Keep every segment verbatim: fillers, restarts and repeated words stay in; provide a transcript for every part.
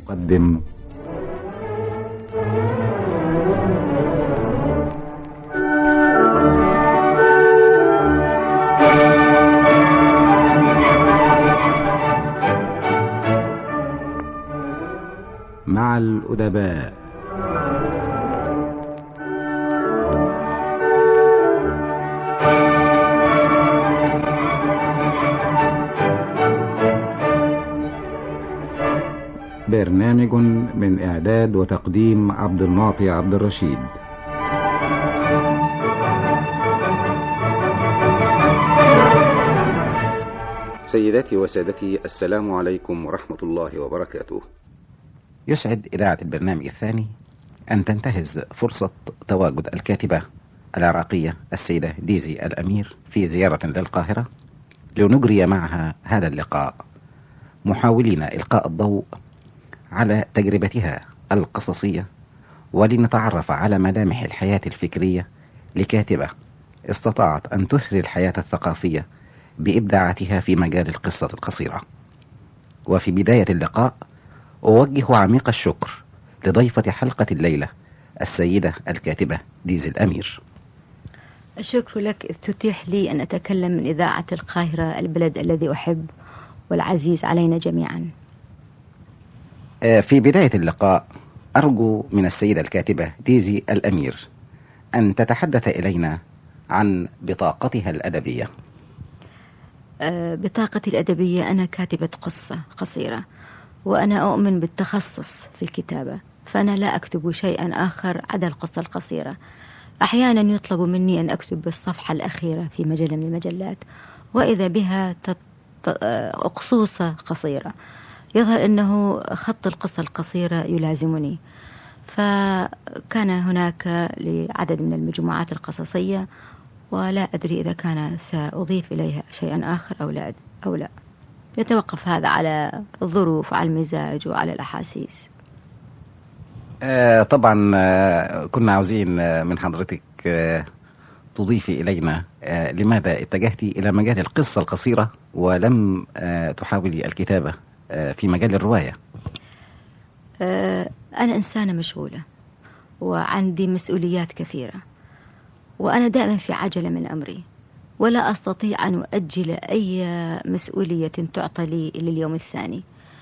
تقدم مع الأدباء. برنامج من إعداد وتقديم عبد المعطي عبد الرشيد. سيداتي وسادتي، السلام عليكم ورحمة الله وبركاته. يسعد إذاعة البرنامج الثاني أن تنتهز فرصة تواجد الكاتبة العراقية السيدة ديزي الأمير في زيارة للقاهرة لنجري معها هذا اللقاء، محاولين إلقاء الضوء على تجربتها القصصية ولنتعرف على ملامح الحياة الفكرية لكاتبة استطاعت أن تثري الحياة الثقافية بإبداعاتها في مجال القصة القصيرة. وفي بداية اللقاء أوجه عميق الشكر لضيفة حلقة الليلة السيدة الكاتبة ديزي الأمير. الشكر لك، تتيح لي أن أتكلم من إذاعة القاهرة، البلد الذي أحب والعزيز علينا جميعا. في بداية اللقاء أرجو من السيدة الكاتبة ديزي الأمير أن تتحدث إلينا عن بطاقتها الأدبية. بطاقتي الأدبية، أنا كاتبة قصة قصيرة، وأنا أؤمن بالتخصص في الكتابة، فأنا لا أكتب شيئا آخر عدا القصة القصيرة. أحيانا يطلب مني أن أكتب بالصفحة الأخيرة في مجلة من المجلات، وإذا بها أقصوصة قصيرة، يظهر أنه خط القصة القصيرة يلازمني. فكان هناك لعدد من المجموعات القصصية، ولا أدري إذا كان سأضيف إليها شيئا آخر أو لا أو لا يتوقف هذا على الظروف وعلى المزاج وعلى الأحاسيس. آه طبعا آه كنا عاوزين آه من حضرتك آه تضيفي إلينا آه لماذا اتجهتي إلى مجال القصة القصيرة ولم آه تحاولي الكتابة آه في مجال الرواية؟ آه أنا إنسانة مشغولة وعندي مسؤوليات كثيرة، وأنا دائما في عجلة من أمري، ولا أستطيع أن أؤجل أي مسؤولية تعطى لي لليوم الثاني،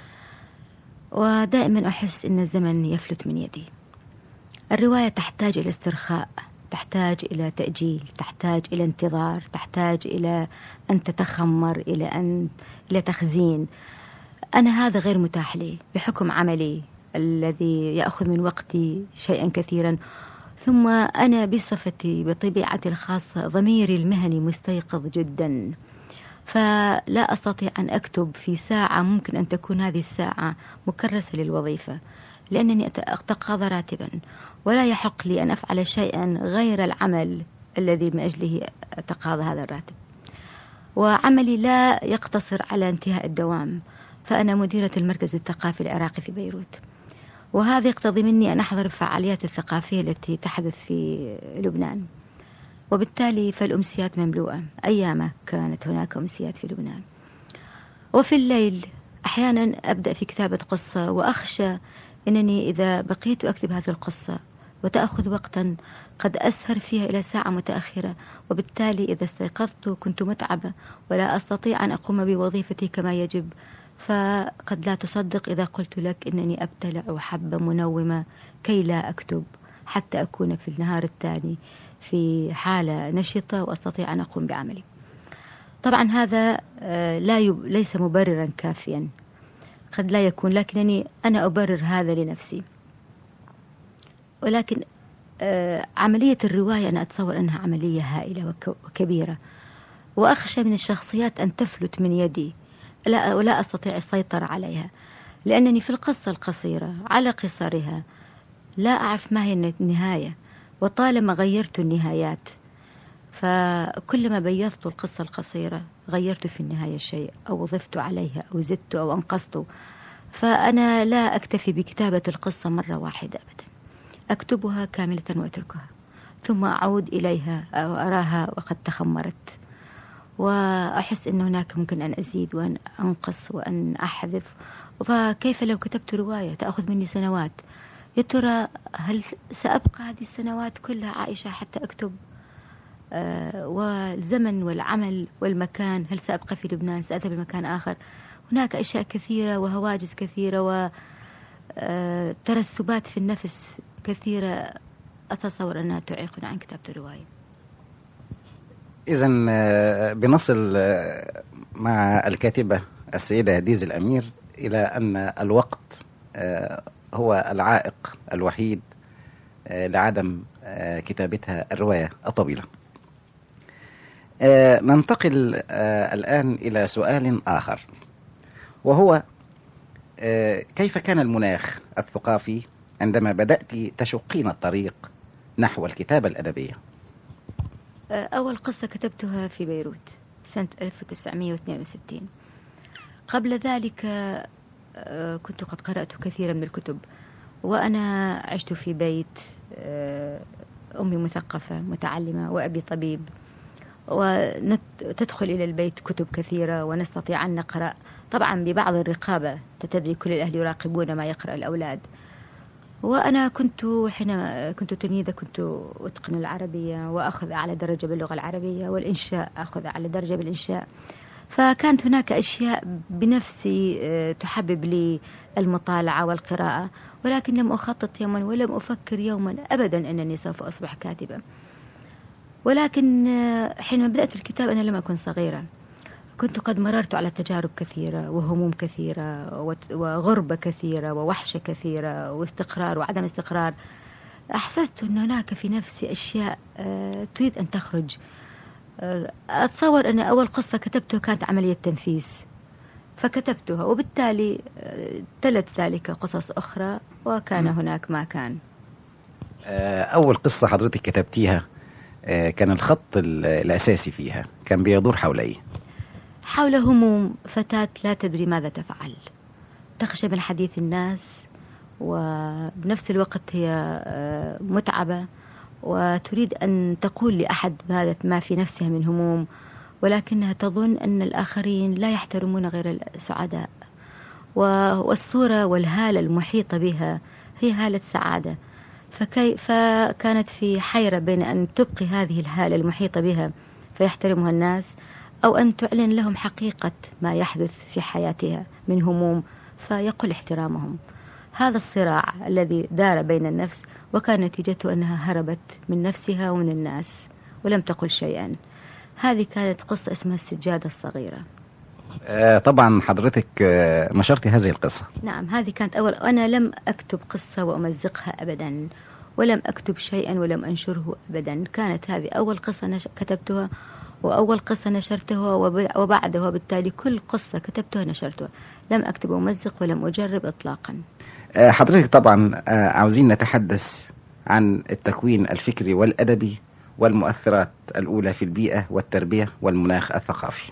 ودائما أحس أن الزمن يفلت من يدي. الرواية تحتاج إلى استرخاء، تحتاج إلى تأجيل، تحتاج إلى انتظار، تحتاج إلى أن تتخمر، إلى أن إلى تخزين. أنا هذا غير متاح لي بحكم عملي الذي يأخذ من وقتي شيئا كثيرا، ثم أنا بصفتي بطبيعتي الخاصة ضميري المهني مستيقظ جدا، فلا أستطيع أن أكتب في ساعة ممكن أن تكون هذه الساعة مكرسة للوظيفة، لأنني أتقاضى راتبا، ولا يحق لي أن أفعل شيئا غير العمل الذي من أجله أتقاضى هذا الراتب. وعملي لا يقتصر على انتهاء الدوام، فأنا مديرة المركز الثقافي العراقي في بيروت، وهذا يقتضي مني أن أحضر الفعاليات الثقافية التي تحدث في لبنان، وبالتالي فالأمسيات مملوءة. أيام كانت هناك أمسيات في لبنان. وفي الليل أحيانا أبدأ في كتابة قصة، وأخشى أنني إذا بقيت أكتب هذه القصة وتأخذ وقتا قد أسهر فيها إلى ساعة متأخرة، وبالتالي إذا استيقظت كنت متعبة ولا أستطيع أن أقوم بوظيفتي كما يجب. فقد لا تصدق إذا قلت لك أنني أبتلع حبة منومة كي لا أكتب، حتى أكون في النهار الثاني في حالة نشطة وأستطيع أن أقوم بعملي. طبعا هذا لا يب... ليس مبررا كافيا، قد لا يكون، لكنني أنا أبرر هذا لنفسي. ولكن عملية الرواية أنا أتصور أنها عملية هائلة وكبيرة، وأخشى من الشخصيات أن تفلت من يدي لا ولا أستطيع السيطرة عليها، لأنني في القصة القصيرة على قصرها لا أعرف ما هي النهاية، وطالما غيرت النهايات فكلما بيضت القصة القصيرة غيرت في النهاية شيء أو ضفت عليها أو زدت أو أنقصت. فأنا لا أكتفي بكتابة القصة مرة واحدة أبدا، أكتبها كاملة وأتركها، ثم أعود إليها أو أراها وقد تخمرت، وأحس أن هناك ممكن أن أزيد وأن أنقص وأن أحذف، فكيف لو كتبت رواية تأخذ مني سنوات؟ يا ترى هل سأبقى هذه السنوات كلها عائشة حتى أكتب؟ آه والزمن والعمل والمكان، هل سأبقى في لبنان؟ سأذهب لمكان آخر؟ هناك أشياء كثيرة وهواجس كثيرة وترسبات في النفس كثيرة أتصور أنها تعيقنا عن كتابة الرواية. إذن بنصل مع الكاتبة السيدة ديزي الأمير إلى أن الوقت هو العائق الوحيد لعدم كتابتها الرواية الطويلة. ننتقل الآن إلى سؤال آخر، وهو كيف كان المناخ الثقافي عندما بدأت تشقين الطريق نحو الكتابة الأدبية؟ أول قصة كتبتها في بيروت سنة ألف وتسعمائة واثنين وستين. قبل ذلك كنت قد قرأت كثيرا من الكتب، وأنا عشت في بيت أمي مثقفة متعلمة وأبي طبيب، وتدخل إلى البيت كتب كثيرة ونستطيع أن نقرأ، طبعا ببعض الرقابة، تتدري كل الأهل يراقبون ما يقرأ الأولاد. وأنا كنت حينما كنت تلميذة كنت أتقن العربية وأخذ أعلى درجة باللغة العربية، والإنشاء أخذ أعلى درجة بالإنشاء، فكانت هناك أشياء بنفسي تحبب لي المطالعة والقراءة، ولكن لم أخطط يوما ولم أفكر يوما أبدا أنني سوف أصبح كاتبة. ولكن حينما بدأت الكتاب أنا لم أكن صغيرة، كنت قد مررت على تجارب كثيرة وهموم كثيرة وغربة كثيرة ووحشة كثيرة واستقرار وعدم استقرار. أحسست أن هناك في نفسي أشياء تريد أن تخرج. أتصور أن أول قصة كتبتها كانت عملية تنفيس، فكتبتها، وبالتالي تلت ذلك قصص أخرى، وكان هناك ما كان. أول قصة حضرتك كتبتيها كان الخط الأساسي فيها كان بيدور حول إيه؟ حول هموم فتاة لا تدري ماذا تفعل، تخشى من حديث الناس، وبنفس الوقت هي متعبة وتريد أن تقول لأحد ما في نفسها من هموم، ولكنها تظن أن الآخرين لا يحترمون غير السعداء، والصورة والهالة المحيطة بها هي هالة سعادة. فكي فكانت في حيرة بين أن تبقي هذه الهالة المحيطة بها فيحترمها الناس، أو أن تعلن لهم حقيقة ما يحدث في حياتها من هموم فيقل احترامهم. هذا الصراع الذي دار بين النفس، وكان نتيجته أنها هربت من نفسها ومن الناس ولم تقل شيئا. هذه كانت قصة اسمها السجادة الصغيرة. آه طبعا حضرتك آه نشرتي هذه القصة. نعم، هذه كانت أول. أنا لم أكتب قصة وأمزقها أبدا، ولم أكتب شيئا ولم أنشره أبدا. كانت هذه أول قصة نش... كتبتها وأول قصة نشرتها، وبعدها وبالتالي كل قصة كتبتها نشرتها. لم أكتب ومزق ولم أجرب إطلاقا. حضرتك طبعا عاوزين نتحدث عن التكوين الفكري والأدبي والمؤثرات الأولى في البيئة والتربية والمناخ الثقافي.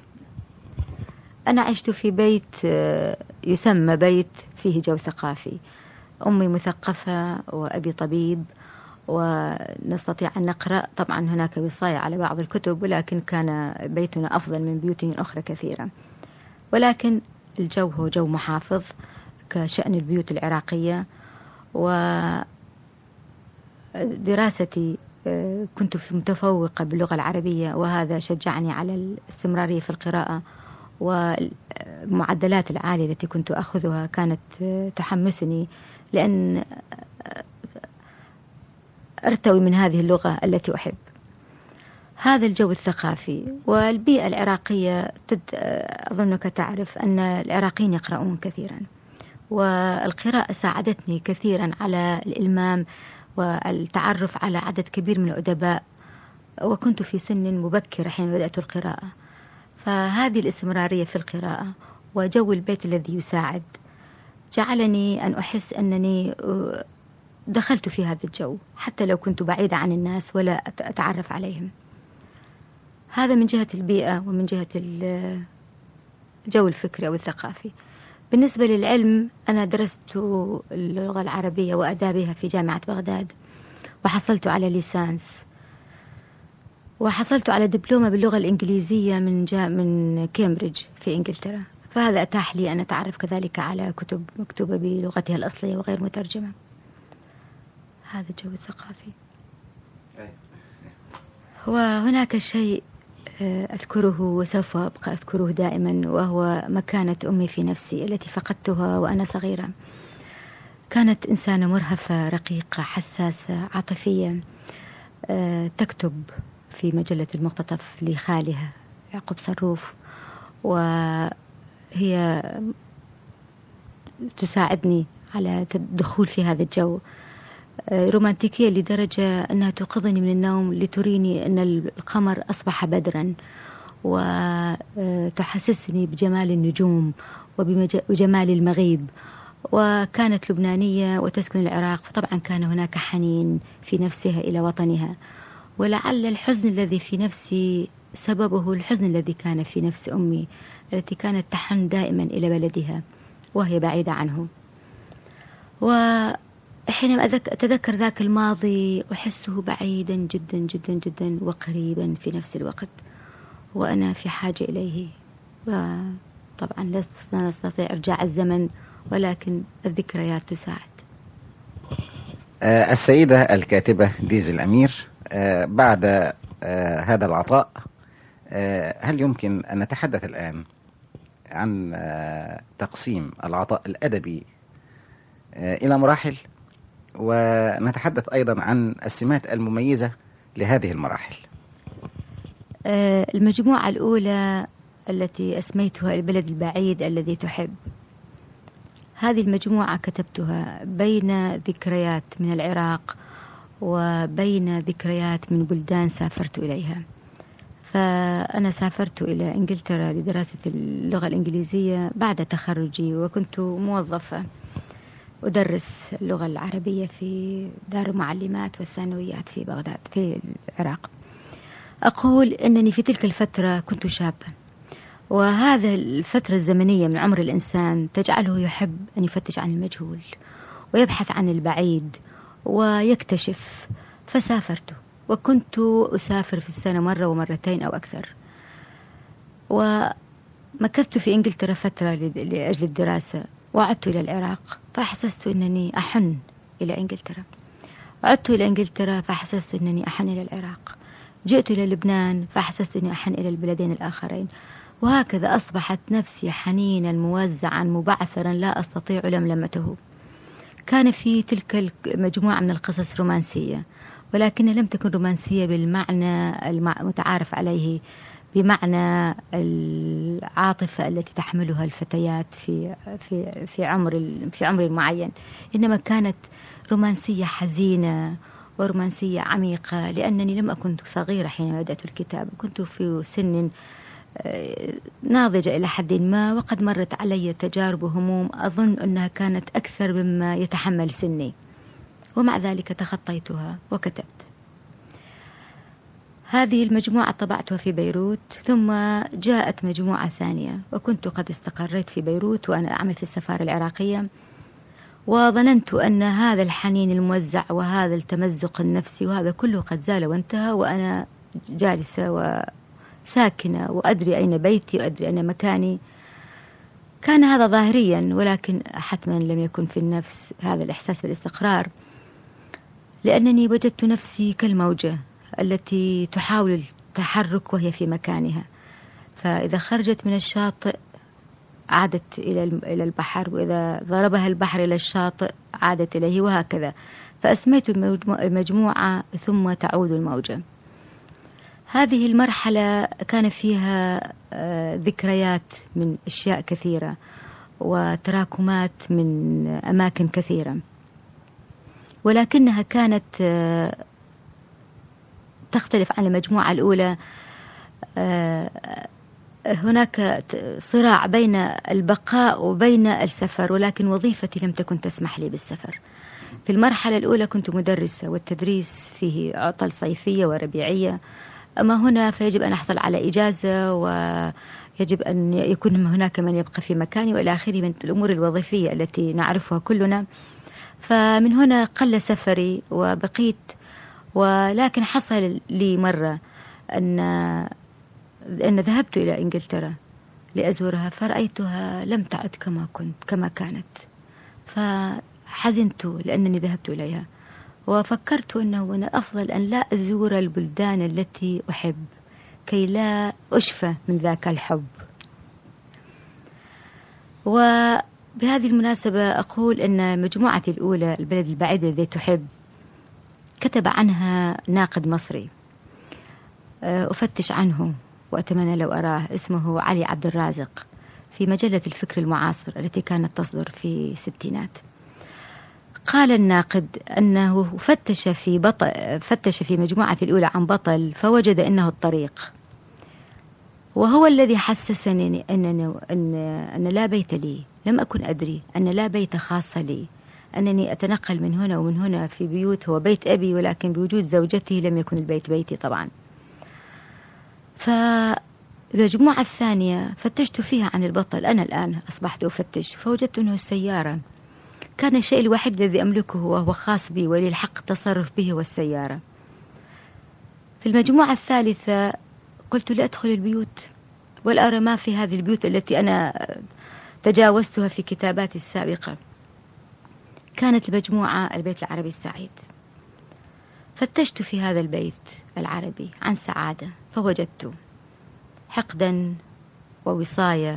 أنا عشت في بيت يسمى بيت فيه جو ثقافي. أمي مثقفة وأبي طبيب، ونستطيع أن نقرأ. طبعا هناك وصاية على بعض الكتب، ولكن كان بيتنا أفضل من بيوت أخرى كثيرة. ولكن الجو هو جو محافظ كشأن البيوت العراقية. ودراستي كنت متفوقة باللغة العربية، وهذا شجعني على الاستمرارية في القراءة، والمعدلات العالية التي كنت أخذها كانت تحمسني، لأن أرتوي من هذه اللغة التي أحب. هذا الجو الثقافي والبيئة العراقية، أظنك تعرف أن العراقيين يقرؤون كثيرا، والقراءة ساعدتني كثيرا على الإلمام والتعرف على عدد كبير من الأدباء، وكنت في سن مبكرة حين بدأت القراءة. فهذه الاستمرارية في القراءة وجو البيت الذي يساعد جعلني أن أحس أنني دخلت في هذا الجو، حتى لو كنت بعيدة عن الناس ولا أتعرف عليهم. هذا من جهة البيئة ومن جهة الجو الفكري أو الثقافي. بالنسبة للعلم، أنا درست اللغة العربية وأدابها في جامعة بغداد، وحصلت على ليسانس، وحصلت على دبلومة باللغة الإنجليزية من جا من كامبريدج في إنجلترا. فهذا أتاح لي أن أتعرف كذلك على كتب مكتوبة بلغتها الأصلية وغير مترجمة. هذا الجو الثقافي. وهناك شيء أذكره وسوف أبقى أذكره دائما، وهو مكانة أمي في نفسي التي فقدتها وأنا صغيرة. كانت إنسانة مرهفة رقيقة حساسة عاطفية، تكتب في مجلة المقتطف لخالها يعقوب صروف، وهي تساعدني على الدخول في هذا الجو. رومانتيكية لدرجة أنها توقظني من النوم لتريني أن القمر أصبح بدرا، وتحسسني بجمال النجوم وبجمال المغيب. وكانت لبنانية وتسكن العراق، فطبعا كان هناك حنين في نفسها إلى وطنها، ولعل الحزن الذي في نفسي سببه الحزن الذي كان في نفس أمي التي كانت تحن دائما إلى بلدها وهي بعيدة عنه. وحينما أتذكر ذاك الماضي أحسه بعيدا جدا جدا جدا وقريبا في نفس الوقت، وأنا في حاجة إليه. وطبعا لا نستطيع إرجاع الزمن، ولكن الذكريات تساعد. آه السيدة الكاتبة ديزي الأمير، آه بعد آه هذا العطاء، آه هل يمكن أن نتحدث الآن عن آه تقسيم العطاء الأدبي آه إلى مراحل، ونتحدث أيضا عن السمات المميزة لهذه المراحل؟ آه المجموعة الأولى التي أسميتها البلد البعيد الذي تحب، هذه المجموعة كتبتها بين ذكريات من العراق وبين ذكريات من بلدان سافرت إليها. فأنا سافرت إلى إنجلترا لدراسة اللغة الإنجليزية بعد تخرجي، وكنت موظفة أدرس اللغة العربية في دار المعلمات والثانويات في بغداد في العراق. أقول أنني في تلك الفترة كنت شابة، وهذا الفترة الزمنية من عمر الإنسان تجعله يحب أن يفتش عن المجهول ويبحث عن البعيد ويكتشف. فسافرت، وكنت أسافر في السنة مرة ومرتين أو أكثر. ومكثت في إنجلترا فترة لأجل الدراسة، وعدت إلى العراق فأحسست أنني أحن إلى إنجلترا. عدت إلى إنجلترا فأحسست أنني أحن إلى العراق. جئت إلى لبنان فأحسست أني أحن إلى البلدين الآخرين، وهكذا أصبحت نفسي حنينا موزعا مبعثرا لا أستطيع لملمته. كان في تلك المجموعة من القصص رومانسية، ولكن لم تكن رومانسية بالمعنى المتعارف عليه، بمعنى العاطفة التي تحملها الفتيات في في في عمر في عمر معين، إنما كانت رومانسية حزينة ورومانسية عميقة، لأنني لم أكن صغيرة حين بدأت الكتاب، كنت في سن ناضجة إلى حد ما، وقد مرت علي تجارب وهموم أظن أنها كانت أكثر مما يتحمل سني، ومع ذلك تخطيتها وكتبت. هذه المجموعة طبعتها في بيروت، ثم جاءت مجموعة ثانية، وكنت قد استقريت في بيروت وأنا أعمل في السفارة العراقية، وظننت أن هذا الحنين الموزع وهذا التمزق النفسي وهذا كله قد زال وانتهى، وأنا جالسة وساكنة وأدري أين بيتي وأدري أين مكاني. كان هذا ظاهريا، ولكن حتما لم يكن في النفس هذا الإحساس بالاستقرار، لأنني وجدت نفسي كالموجة التي تحاول التحرك وهي في مكانها، فإذا خرجت من الشاطئ عادت إلى إلى البحر، وإذا ضربها البحر إلى الشاطئ عادت إليه، وهكذا. فأسميت المجموعة ثم تعود الموجة. هذه المرحلة كان فيها ذكريات من أشياء كثيرة وتراكمات من أماكن كثيرة، ولكنها كانت تختلف عن المجموعة الأولى. هناك صراع بين البقاء وبين السفر، ولكن وظيفتي لم تكن تسمح لي بالسفر. في المرحلة الأولى كنت مدرسة، والتدريس فيه عطل صيفية وربيعية، أما هنا فيجب أن أحصل على إجازة، ويجب أن يكون هناك من يبقى في مكاني وإلى آخره من الأمور الوظيفية التي نعرفها كلنا. فمن هنا قل سفري وبقيت. ولكن حصل لي مرة أن أن ذهبت إلى إنجلترا لأزورها، فرأيتها لم تعد كما كنت كما كانت، فحزنت لأنني ذهبت إليها، وفكرت أنه من الأفضل أن لا أزور البلدان التي أحب كي لا أشفى من ذاك الحب. وبهذه المناسبة أقول أن مجموعتي الأولى البلد البعيد الذي تحب كتب عنها ناقد مصري أفتش عنه وأتمنى لو أراه، اسمه علي عبد الرازق، في مجلة الفكر المعاصر التي كانت تصدر في الستينات. قال الناقد أنه فتش في بطل فتش في مجموعة الأولى عن بطل فوجد أنه الطريق، وهو الذي حسسني أن أن أن لا بيت لي، لم أكن أدري أن لا بيت خاص لي، أنني أتنقل من هنا ومن هنا في بيوت هو بيت أبي، ولكن بوجود زوجته لم يكن البيت بيتي طبعا. فالمجموعة الثانية فتشت فيها عن البطل، أنا الآن أصبحت أفتش فوجدت أنه السيارة، كان الشيء الوحيد الذي أملكه وهو خاص بي ولي الحق التصرف به والسيارة. في المجموعة الثالثة قلت لأدخل البيوت والأرى ما في هذه البيوت التي أنا تجاوزتها في كتاباتي السابقة. كانت المجموعة البيت العربي السعيد، فتشت في هذا البيت العربي عن سعادة فوجدت حقدا ووصاية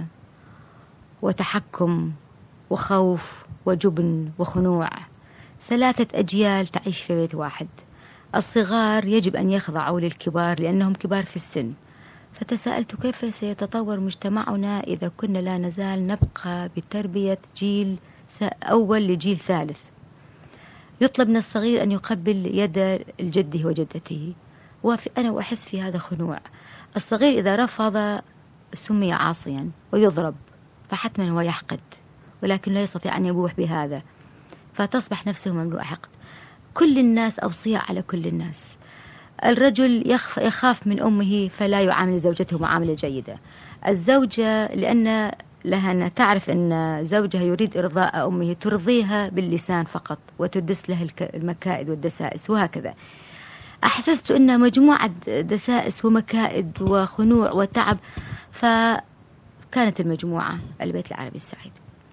وتحكم وخوف وجبن وخنوع، ثلاثة أجيال تعيش في بيت واحد. الصغار يجب أن يخضعوا للكبار لأنهم كبار في السن، فتساءلت كيف سيتطور مجتمعنا إذا كنا لا نزال نبقى بتربية جيل أول لجيل ثالث. يطلب من الصغير أن يقبل يد الجده وجدته، وأنا أحس في هذا خنوع. الصغير إذا رفض سمي عاصيا ويضرب، فحتما هو يحقد، ولكن لا يستطيع أن يبوح بهذا، فتصبح نفسه مملوء حقد. كل الناس أوصياء على كل الناس. الرجل يخاف من أمه فلا يعامل زوجته معاملة جيدة. الزوجة لأن لها أن تعرف أن زوجها يريد إرضاء أمه ترضيها باللسان فقط وتدس له المكائد والدسائس، وهكذا. أحسست أنها مجموعة دسائس ومكائد وخنوع وتعب، فكانت المجموعة البيت العربي السعيد.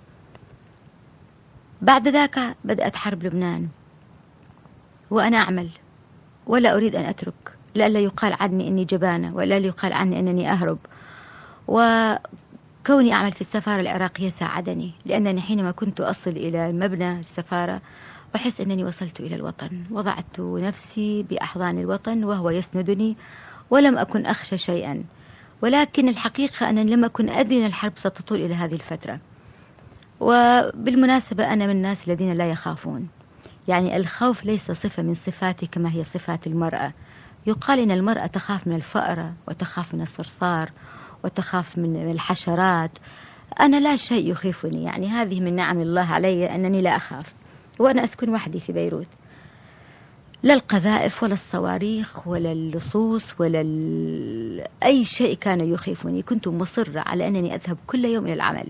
بعد ذاك بدأت حرب لبنان وأنا أعمل ولا أريد أن أترك، لألا يقال عني أني جبانة ولا يقال عني أنني أهرب. وكوني أعمل في السفارة العراقية ساعدني، لأنني حينما كنت أصل إلى مبنى السفارة أحس أنني وصلت إلى الوطن، وضعت نفسي بأحضان الوطن وهو يسندني، ولم أكن أخشى شيئا. ولكن الحقيقة أنني لم أكن أدري أن الحرب ستطول إلى هذه الفترة. وبالمناسبة أنا من الناس الذين لا يخافون، يعني الخوف ليس صفة من صفاتي كما هي صفات المرأة. يقال إن المرأة تخاف من الفأرة وتخاف من الصرصار وتخاف من الحشرات، أنا لا شيء يخيفني، يعني هذه من نعم الله علي أنني لا أخاف. وأنا أسكن وحدي في بيروت، لا القذائف ولا الصواريخ ولا اللصوص ولا ال... أي شيء كان يخيفني. كنت مصرة على أنني أذهب كل يوم إلى العمل.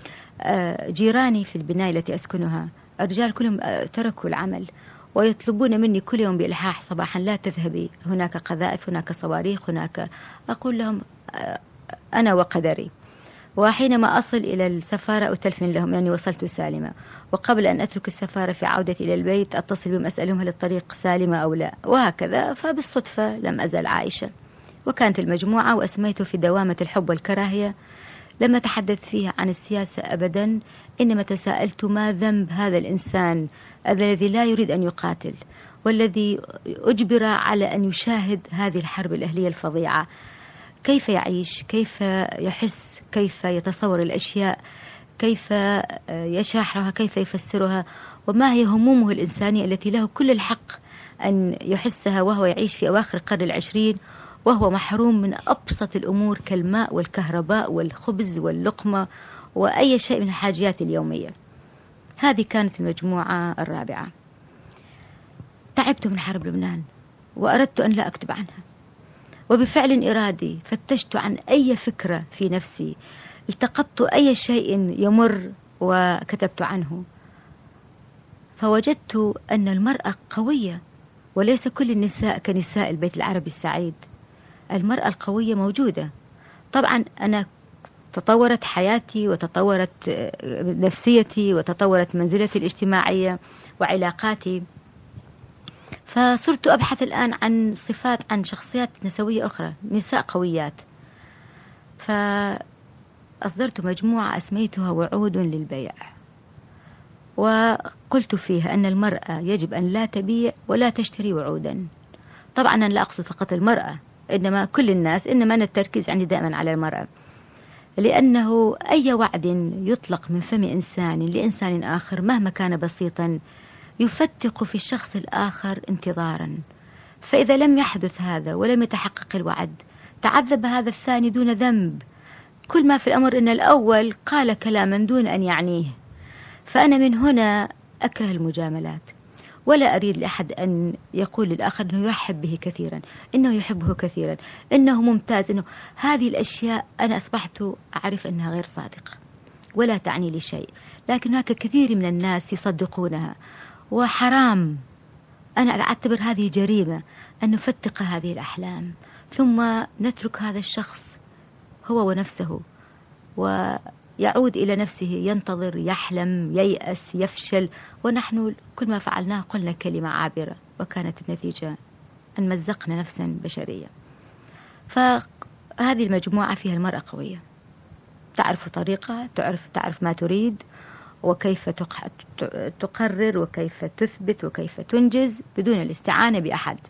جيراني في البناية التي أسكنها الرجال كلهم تركوا العمل ويطلبون مني كل يوم بإلحاح صباحا لا تذهبي، هناك قذائف، هناك صواريخ، هناك. أقول لهم أنا وقدري. وحينما أصل إلى السفارة أتلفن لهم أني وصلت سالمة، وقبل أن أترك السفارة في عودتي إلى البيت أتصل بهم أسألهم هل الطريق سالمة أو لا، وهكذا. فبالصدفة لم أزل عائشة. وكانت المجموعة وأسميته في دوامة الحب والكراهية. لم أتحدث فيها عن السياسة أبدا، إنما تساءلت ما ذنب هذا الإنسان الذي لا يريد أن يقاتل، والذي أجبر على أن يشاهد هذه الحرب الأهلية الفظيعة. كيف يعيش، كيف يحس، كيف يتصور الأشياء، كيف يشرحها، كيف يفسرها، وما هي همومه الإنسانية التي له كل الحق أن يحسها وهو يعيش في أواخر القرن العشرين، وهو محروم من أبسط الأمور كالماء والكهرباء والخبز واللقمة وأي شيء من الحاجيات اليومية. هذه كانت المجموعة الرابعة. تعبت من حرب لبنان وأردت أن لا أكتب عنها، وبفعل إرادي فتشت عن أي فكرة في نفسي، التقطت أي شيء يمر وكتبت عنه، فوجدت أن المرأة قوية، وليس كل النساء كنساء البيت العربي السعيد. المرأة القوية موجودة. طبعا أنا تطورت حياتي وتطورت نفسيتي وتطورت منزلتي الاجتماعية وعلاقاتي. فصرت أبحث الآن عن صفات، عن شخصيات نسوية أخرى، نساء قويات. فأصدرت مجموعة أسميتها وعود للبيع، وقلت فيها أن المرأة يجب أن لا تبيع ولا تشتري وعودا. طبعا أنا لا أقصد فقط المرأة، إنما كل الناس، إنما أنا التركيز عندي دائما على المرأة، لأنه أي وعد يطلق من فم إنسان لإنسان آخر مهما كان بسيطا يفتق في الشخص الآخر انتظارا. فإذا لم يحدث هذا ولم يتحقق الوعد تعذب هذا الثاني دون ذنب. كل ما في الأمر أن الأول قال كلاما دون أن يعنيه. فأنا من هنا أكره المجاملات، ولا أريد لأحد أن يقول للآخر أنه يرحب به كثيرا، أنه يحبه كثيرا، أنه ممتاز، أنه هذه الأشياء أنا أصبحت أعرف أنها غير صادقة ولا تعني لي شيء، لكن هناك كثير من الناس يصدقونها، وحرام. أنا أعتبر هذه جريمة أن نفتق هذه الأحلام ثم نترك هذا الشخص هو ونفسه ويعود إلى نفسه، ينتظر، يحلم، ييأس، يفشل، ونحن كل ما فعلناه قلنا كلمة عابرة وكانت النتيجة أن مزقنا نفسا بشرية. فهذه المجموعة فيها المرأة قوية، تعرف طريقة، تعرف تعرف ما تريد وكيف تقرر وكيف تثبت وكيف تنجز بدون الاستعانة بأحد.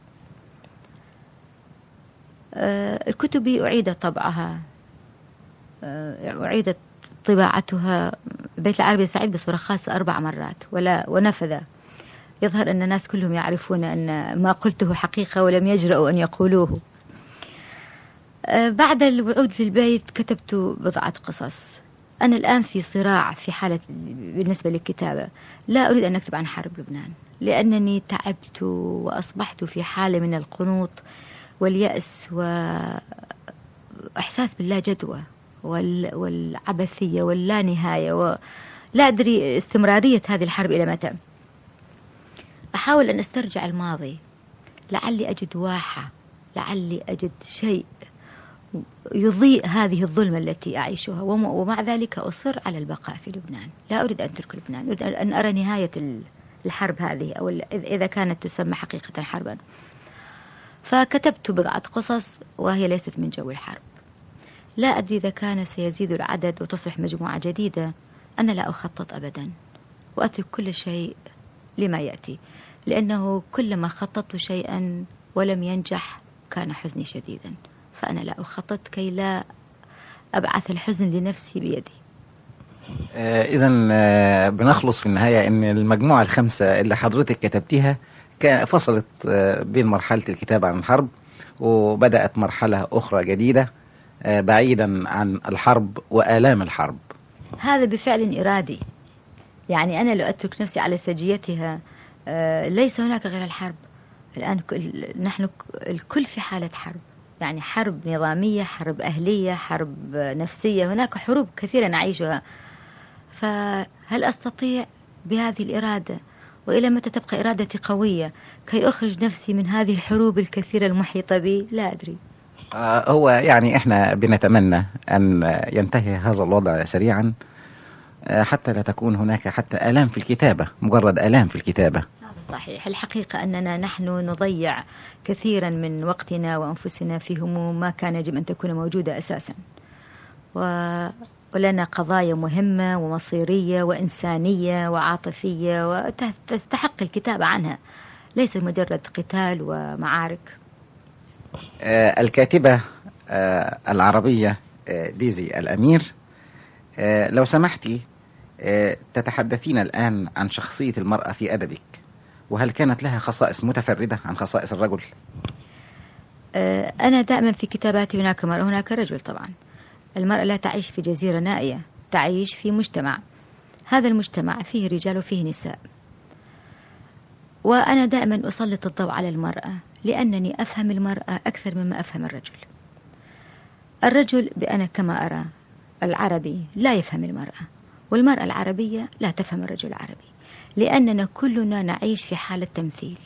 الكتب أعيدت طبعها، أعيدت طباعتها. بيت العربي السعيد بصورة خاصة أربع مرات ولا ونفذ. يظهر أن الناس كلهم يعرفون أن ما قلته حقيقة ولم يجرؤوا أن يقولوه. بعد الوعود للبيت كتبت بضعة قصص. أنا الآن في صراع في حالة بالنسبة للكتابة، لا أريد أن أكتب عن حرب لبنان لأنني تعبت وأصبحت في حالة من القنوط واليأس وإحساس باللا جدوى والعبثية واللا نهاية، ولا أدري استمرارية هذه الحرب إلى متى. أحاول أن أسترجع الماضي، لعلي أجد واحة، لعلي أجد شيء يضيء هذه الظلمة التي أعيشها، ومع ذلك أصر على البقاء في لبنان. لا أريد أن أترك لبنان، أريد أن أرى نهاية الحرب هذه، أو إذا كانت تسمى حقيقة حربا. فكتبت بضعة قصص وهي ليست من جو الحرب. لا أدري إذا كان سيزيد العدد وتصبح مجموعة جديدة. أنا لا أخطط أبدا وأترك كل شيء لما يأتي، لأنه كلما خططت شيئا ولم ينجح كان حزني شديدا. فأنا لا أخطط كي لا أبعث الحزن لنفسي بيدي. آه إذن آه بنخلص في النهاية أن المجموعة الخمسة اللي حضرتك كتبتها فصلت آه بين مرحلة الكتابة عن الحرب وبدأت مرحلة أخرى جديدة آه بعيدا عن الحرب وآلام الحرب. هذا بفعل إرادي، يعني أنا لو أترك نفسي على سجيتها آه ليس هناك غير الحرب. الآن نحن الكل في حالة حرب، يعني حرب نظامية، حرب أهلية، حرب نفسية، هناك حروب كثيرة نعيشها. فهل أستطيع بهذه الإرادة وإلى متى تبقى إرادتي قوية كي أخرج نفسي من هذه الحروب الكثيرة المحيطة بي؟ لا أدري. آه هو يعني إحنا بنتمنى أن ينتهي هذا الوضع سريعا آه حتى لا تكون هناك حتى آلام في الكتابة، مجرد آلام في الكتابة. صحيح. الحقيقة أننا نحن نضيع كثيرا من وقتنا وأنفسنا في هموم ما كان يجب أن تكون موجودة أساسا، ولنا قضايا مهمة ومصيرية وإنسانية وعاطفية وتستحق الكتابة عنها، ليس مجرد قتال ومعارك. آه الكاتبة آه العربية آه ديزي الأمير، آه لو سمحتي آه تتحدثين الآن عن شخصية المرأة في أدبك، وهل كانت لها خصائص متفردة عن خصائص الرجل؟ أنا دائما في كتاباتي هناك مرأة هناك رجل. طبعا المرأة لا تعيش في جزيرة نائية، تعيش في مجتمع، هذا المجتمع فيه رجال وفيه نساء، وأنا دائما أسلط الضوء على المرأة لأنني أفهم المرأة أكثر مما أفهم الرجل. الرجل أنا كما أرى العربي لا يفهم المرأة، والمرأة العربية لا تفهم الرجل العربي، لأننا كلنا نعيش في حالة تمثيل.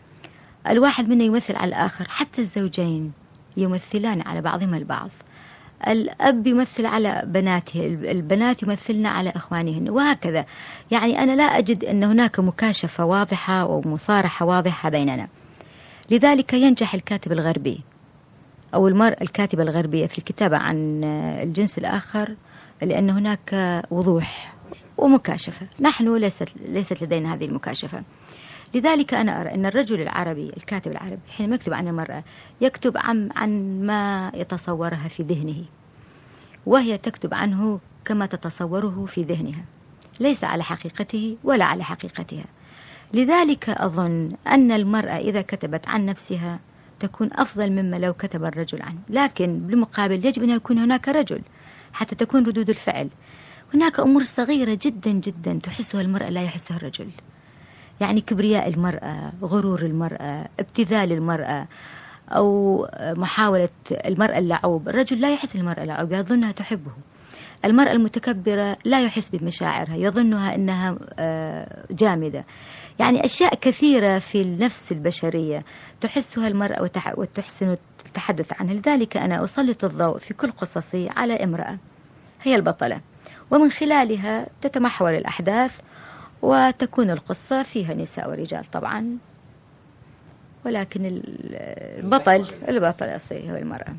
الواحد منا يمثل على الآخر، حتى الزوجين يمثلان على بعضهما البعض. الأب يمثل على بناته، البنات يمثلن على إخوانهن، وهكذا. يعني أنا لا أجد أن هناك مكاشفة واضحة ومصارحة واضحة بيننا. لذلك ينجح الكاتب الغربي أو المرأة الكاتبة الغربية في الكتابة عن الجنس الآخر لأن هناك وضوح ومكاشفة. نحن ليست ليست لدينا هذه المكاشفة. لذلك أنا أرى أن الرجل العربي الكاتب العربي حينما يكتب عن المرأة يكتب عن عن ما يتصورها في ذهنه، وهي تكتب عنه كما تتصوره في ذهنها، ليس على حقيقته ولا على حقيقتها. لذلك أظن أن المرأة إذا كتبت عن نفسها تكون أفضل مما لو كتب الرجل عنه، لكن بالمقابل يجب أن يكون هناك رجل حتى تكون ردود الفعل. هناك أمور صغيرة جدا جدا تحسها المرأة لا يحسها الرجل، يعني كبرياء المرأة، غرور المرأة، ابتذال المرأة، أو محاولة المرأة اللعوب. الرجل لا يحس المرأة اللعوب، يظنها تحبه. المرأة المتكبرة لا يحس بمشاعرها، يظنها أنها جامدة. يعني أشياء كثيرة في النفس البشرية تحسها المرأة وتحسن التحدث عنها. لذلك أنا أسلط الضوء في كل قصصي على امرأة هي البطلة، ومن خلالها تتمحور الأحداث وتكون القصة فيها نساء ورجال طبعا، ولكن البطل البطل الأصلي هو المرأة.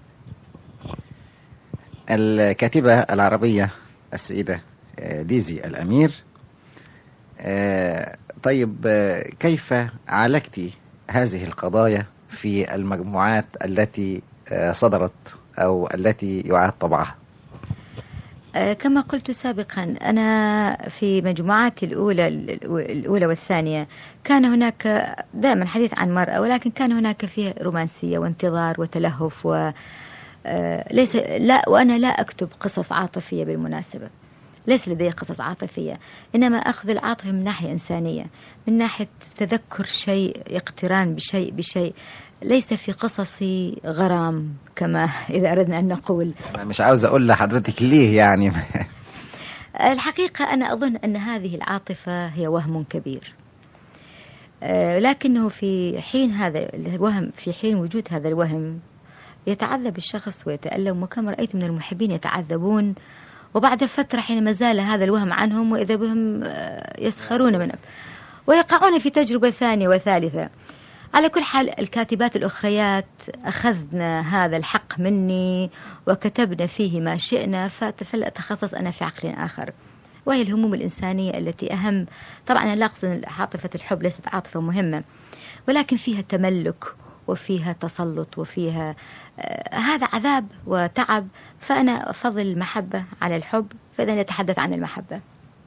الكاتبة العربية السيدة ديزي الأمير، طيب كيف عالجت هذه القضايا في المجموعات التي صدرت أو التي يعاد طبعها؟ كما قلت سابقا، أنا في مجموعاتي الأولى الأولى والثانية كان هناك دائما حديث عن مرأة، ولكن كان هناك فيه رومانسية وانتظار وتلهف و ليس لا وأنا لا أكتب قصص عاطفية بالمناسبة، ليس لدي قصص عاطفية، إنما أخذ العاطفة من ناحية إنسانية، من ناحية تذكر شيء، اقتران بشيء بشيء. ليس في قصصي غرام كما إذا أردنا أن نقول. أنا مش عاوز أقول لحضرتك ليه يعني. الحقيقة أنا أظن أن هذه العاطفة هي وهم كبير، لكنه في حين هذا الوهم، في حين وجود هذا الوهم يتعذب الشخص ويتألم، وكما رأيت من المحبين يتعذبون، وبعد فترة حينما زال هذا الوهم عنهم وإذا بهم يسخرون منه ويقعون في تجربة ثانية وثالثة. على كل حال الكاتبات الأخريات أخذنا هذا الحق مني وكتبنا فيه ما شئنا، فأتخصص أنا في عقل آخر، وهي الهموم الإنسانية التي أهم. طبعا أنا لا أقصد عاطفة الحب ليست عاطفة مهمة، ولكن فيها تملك وفيها تسلط وفيها آه هذا عذاب وتعب، فأنا أفضل المحبة على الحب، فإذا نتحدث عن المحبة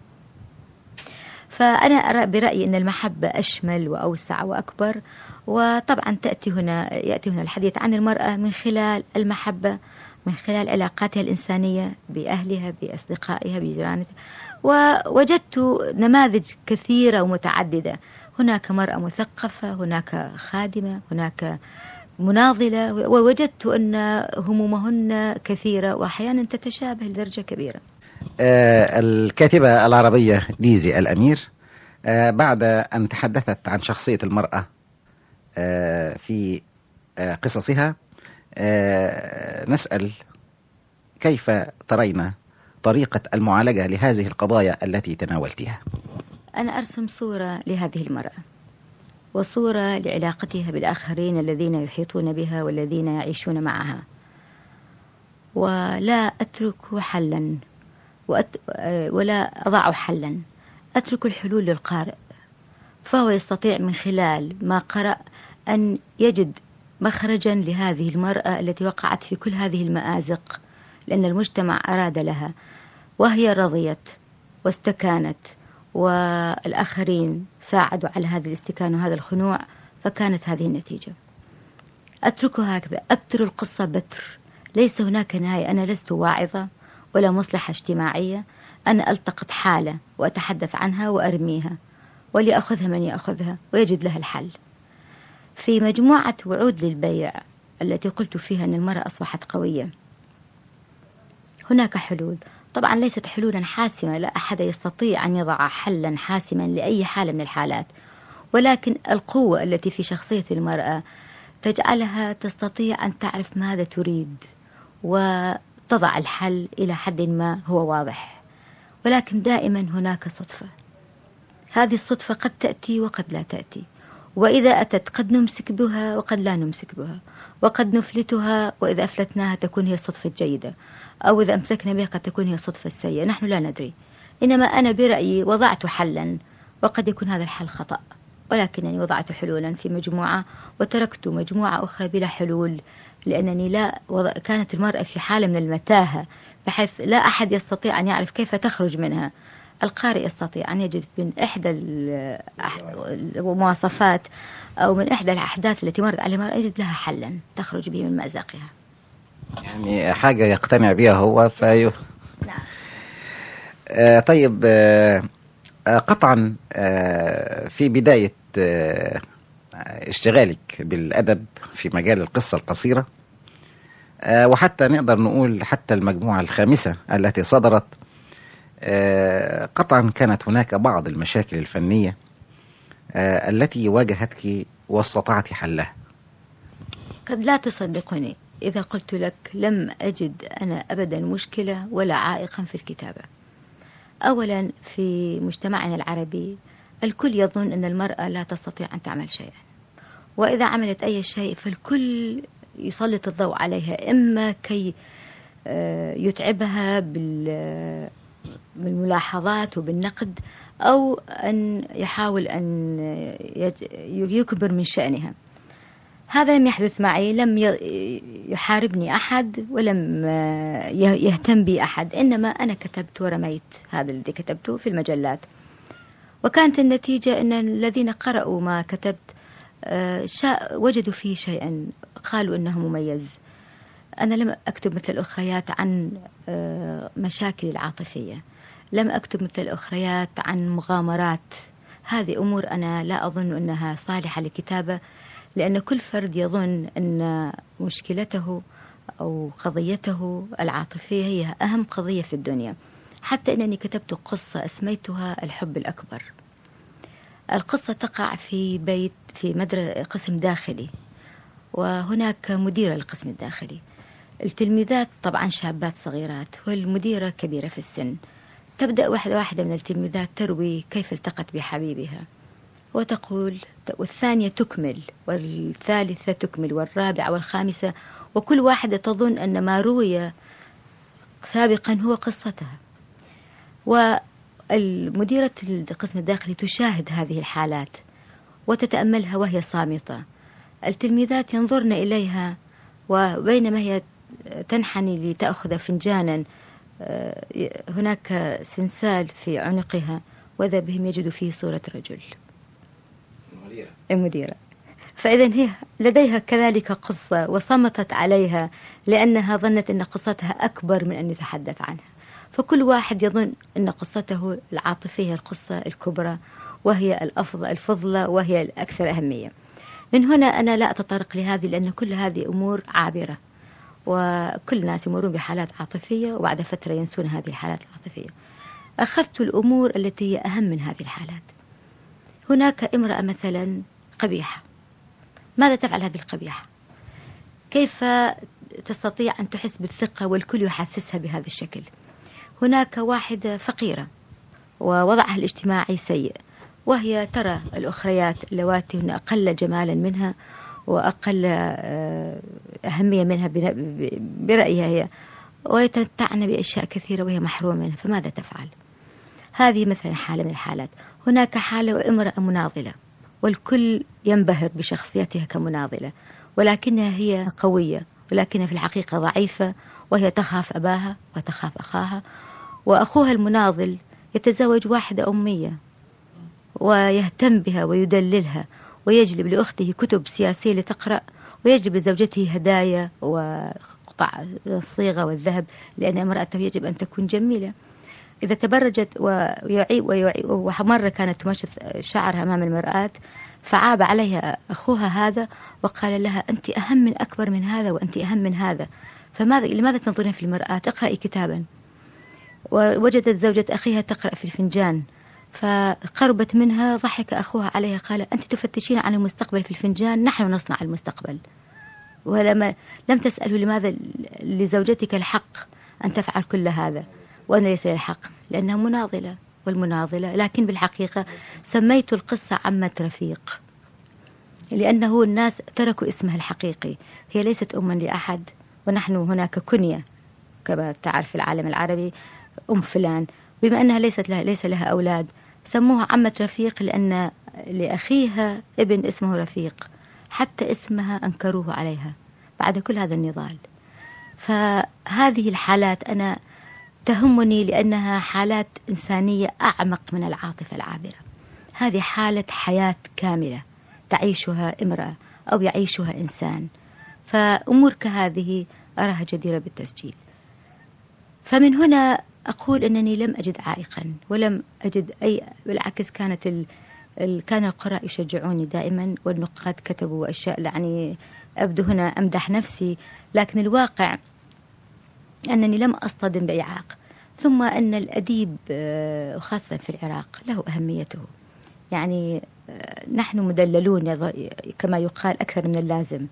فأنا أرى برأيي أن المحبة أشمل وأوسع وأكبر. وطبعا تأتي هنا يأتي هنا الحديث عن المرأة من خلال المحبة، من خلال علاقاتها الإنسانية بأهلها بأصدقائها بجيرانها. ووجدت نماذج كثيرة ومتعددة، هناك مرأة مثقفة، هناك خادمة، هناك مناضلة، ووجدت أن همومهن كثيرة وأحيانا تتشابه لدرجة كبيرة. آه الكاتبة العربية ديزي الأمير، آه بعد أن تحدثت عن شخصية المرأة آه في آه قصصها، آه نسأل كيف ترين طريقة المعالجة لهذه القضايا التي تناولتها؟ أنا أرسم صورة لهذه المرأة وصورة لعلاقتها بالآخرين الذين يحيطون بها والذين يعيشون معها، ولا أترك حلا وأت... ولا أضع حلا، أترك الحلول للقارئ، فهو يستطيع من خلال ما قرأ أن يجد مخرجا لهذه المرأة التي وقعت في كل هذه المآزق، لأن المجتمع أراد لها وهي رضيت واستكانت، والآخرين ساعدوا على هذا الاستكان وهذا الخنوع، فكانت هذه النتيجة. أتركها هكذا، أبتر القصة بتر، ليس هناك نهاية. أنا لست واعظة ولا مصلحة اجتماعية، أنا ألتقط حالة وأتحدث عنها وأرميها، وليأخذها من يأخذها ويجد لها الحل. في مجموعة وعود للبيع التي قلت فيها أن المرأة أصبحت قوية، هناك حلول، طبعا ليست حلولا حاسمة، لا أحد يستطيع أن يضع حلا حاسما لأي حالة من الحالات، ولكن القوة التي في شخصية المرأة تجعلها تستطيع أن تعرف ماذا تريد، و تضع الحل إلى حد ما هو واضح، ولكن دائما هناك صدفة. هذه الصدفة قد تأتي وقد لا تأتي، وإذا أتت قد نمسك بها وقد لا نمسك بها، وقد نفلتها، وإذا أفلتناها تكون هي الصدفة الجيدة، أو إذا أمسكنا بها قد تكون هي الصدفة السيئة، نحن لا ندري. إنما أنا برأيي وضعت حلا، وقد يكون هذا الحل خطأ، ولكنني وضعت حلولا في مجموعة وتركت مجموعة أخرى بلا حلول، لأنني لا وضع كانت المرأة في حالة من المتاهة بحيث لا أحد يستطيع أن يعرف كيف تخرج منها. القارئ يستطيع أن يجد من إحدى المواصفات أو من إحدى الأحداث التي مرت على المرأة يجد لها حلا تخرج به من مأزقها، يعني حاجة يقتنع بها هو في. نعم. آه طيب، آه قطعا آه في بداية آه اشتغالك بالأدب في مجال القصة القصيرة، آه وحتى نقدر نقول حتى المجموعة الخامسة التي صدرت، آه قطعا كانت هناك بعض المشاكل الفنية آه التي واجهتك واستطعت حلها. قد لا تصدقني إذا قلت لك لم أجد أنا أبدا مشكلة ولا عائقا في الكتابة. أولا في مجتمعنا العربي الكل يظن أن المرأة لا تستطيع أن تعمل شيئا، وإذا عملت أي شيء فالكل يسلط الضوء عليها، إما كي يتعبها بالملاحظات وبالنقد، أو أن يحاول أن يكبر من شأنها. هذا لم يحدث معي، لم يحاربني أحد ولم يهتم بي أحد، إنما أنا كتبت ورميت هذا الذي كتبته في المجلات، وكانت النتيجة أن الذين قرأوا ما كتبت وجدوا فيه شيئا، قالوا إنه مميز. أنا لم أكتب مثل الأخريات عن مشاكل العاطفية، لم أكتب مثل الأخريات عن مغامرات. هذه أمور أنا لا أظن أنها صالحة للكتابة، لأن كل فرد يظن أن مشكلته أو قضيته العاطفية هي أهم قضية في الدنيا. حتى أنني كتبت قصة أسميتها الحب الأكبر. القصة تقع في بيت في مدرسة قسم داخلي، وهناك مديرة للقسم الداخلي. التلميذات طبعا شابات صغيرات، والمديرة كبيرة في السن. تبدأ واحدة واحدة من التلميذات تروي كيف التقت بحبيبها، وتقول، والثانية تكمل، والثالثة تكمل، والرابعة والخامسة، وكل واحدة تظن أن ما روي سابقا هو قصتها. والمديرة القسم الداخلي تشاهد هذه الحالات وتتأملها وهي صامتة. التلميذات ينظرن إليها، وبينما هي تنحني لتأخذ فنجانا هناك سنسال في عنقها، وإذا بهم يجد فيه صورة رجل، المديرة. المديرة. فإذا هي لديها كذلك قصة وصمتت عليها، لأنها ظنت أن قصتها أكبر من أن يتحدث عنها. فكل واحد يظن أن قصته العاطفية القصة الكبرى، وهي الأفضل الفضلة، وهي الأكثر أهمية. من هنا أنا لا أتطرق لهذه، لأن كل هذه أمور عابرة، وكل الناس يمرون بحالات عاطفية وبعد فترة ينسون هذه الحالات العاطفية. أخذت الأمور التي هي أهم من هذه الحالات. هناك امرأة مثلا قبيحة، ماذا تفعل هذه القبيحة؟ كيف تستطيع أن تحس بالثقة والكل يحسسها بهذا الشكل؟ هناك واحدة فقيرة ووضعها الاجتماعي سيء، وهي ترى الأخريات اللواتي هن أقل جمالا منها وأقل أهمية منها برأيها هي، ويتمتعن بأشياء كثيرة وهي محرومة منها، فماذا تفعل؟ هذه مثلا حالة من الحالات. هناك حالة وامرأة مناضلة، والكل ينبهر بشخصيتها كمناضلة، ولكنها هي قوية، ولكنها في الحقيقة ضعيفة، وهي تخاف أباها وتخاف أخاها. وأخوها المناضل يتزوج واحدة أمية ويهتم بها ويدللها، ويجلب لأخته كتب سياسية لتقرأ، ويجلب لزوجته هدايا وقطع الصيغة والذهب، لأن امرأته يجب أن تكون جميلة. إذا تبرجت ويعي ويعي ومرة كانت تمشط شعرها أمام المرآة، فعاب عليها أخوها هذا وقال لها: أنت أهم من أكبر من هذا، وأنت أهم من هذا، فماذا لماذا تنظرين في المرآة؟ اقرأي كتابا. ووجدت زوجة أخيها تقرأ في الفنجان، فقربت منها، ضحك أخوها عليها قال: أنت تفتشين عن المستقبل في الفنجان، نحن نصنع المستقبل. ولما لم تسأله لماذا لزوجتك الحق أن تفعل كل هذا وأنا ليس لي الحق، لأنها مناضلة والمناضلة. لكن بالحقيقة سميت القصة عمة رفيق لأنه الناس تركوا اسمها الحقيقي. هي ليست أما لأحد، ونحن هناك كنية كما تعرف في العالم العربي أم فلان، بما أنها ليست لها ليس لها أولاد سموها عمة رفيق لأن لأخيها ابن اسمه رفيق، حتى اسمها أنكروه عليها بعد كل هذا النضال. فهذه الحالات أنا تهمني لأنها حالات إنسانية أعمق من العاطفة العابرة. هذه حالة حياة كاملة تعيشها امرأة أو يعيشها إنسان، فأمور كهذه أراها جديرة بالتسجيل. فمن هنا أقول أنني لم أجد عائقا ولم أجد أي، بالعكس كانت ال... ال... كان القراء يشجعوني دائما والنقاد كتبوا أشياء، يعني أبدو هنا أمدح نفسي، لكن الواقع أنني لم أصطدم بإعاق. ثم أن الأديب وخاصة في العراق له أهميته، يعني نحن مدللون كما يقال أكثر من اللازم،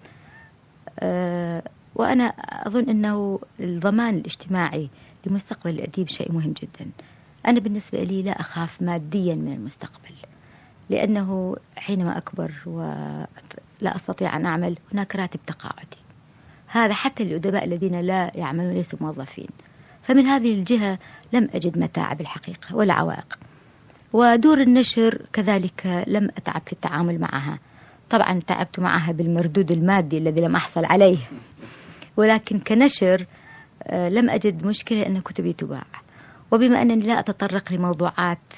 وأنا أظن أنه الضمان الاجتماعي لمستقبل الأديب شيء مهم جدا. أنا بالنسبة لي لا أخاف ماديا من المستقبل، لأنه حينما أكبر ولا أستطيع أن أعمل هناك راتب تقاعدي، هذا حتى الأدباء الذين لا يعملون ليسوا موظفين. فمن هذه الجهة لم أجد متاعب الحقيقة ولا عوائق. ودور النشر كذلك لم أتعب في التعامل معها، طبعا تعبت معها بالمردود المادي الذي لم أحصل عليه، ولكن كنشر لم أجد مشكلة أن كتبي تباع. وبما أنني لا أتطرق لموضوعات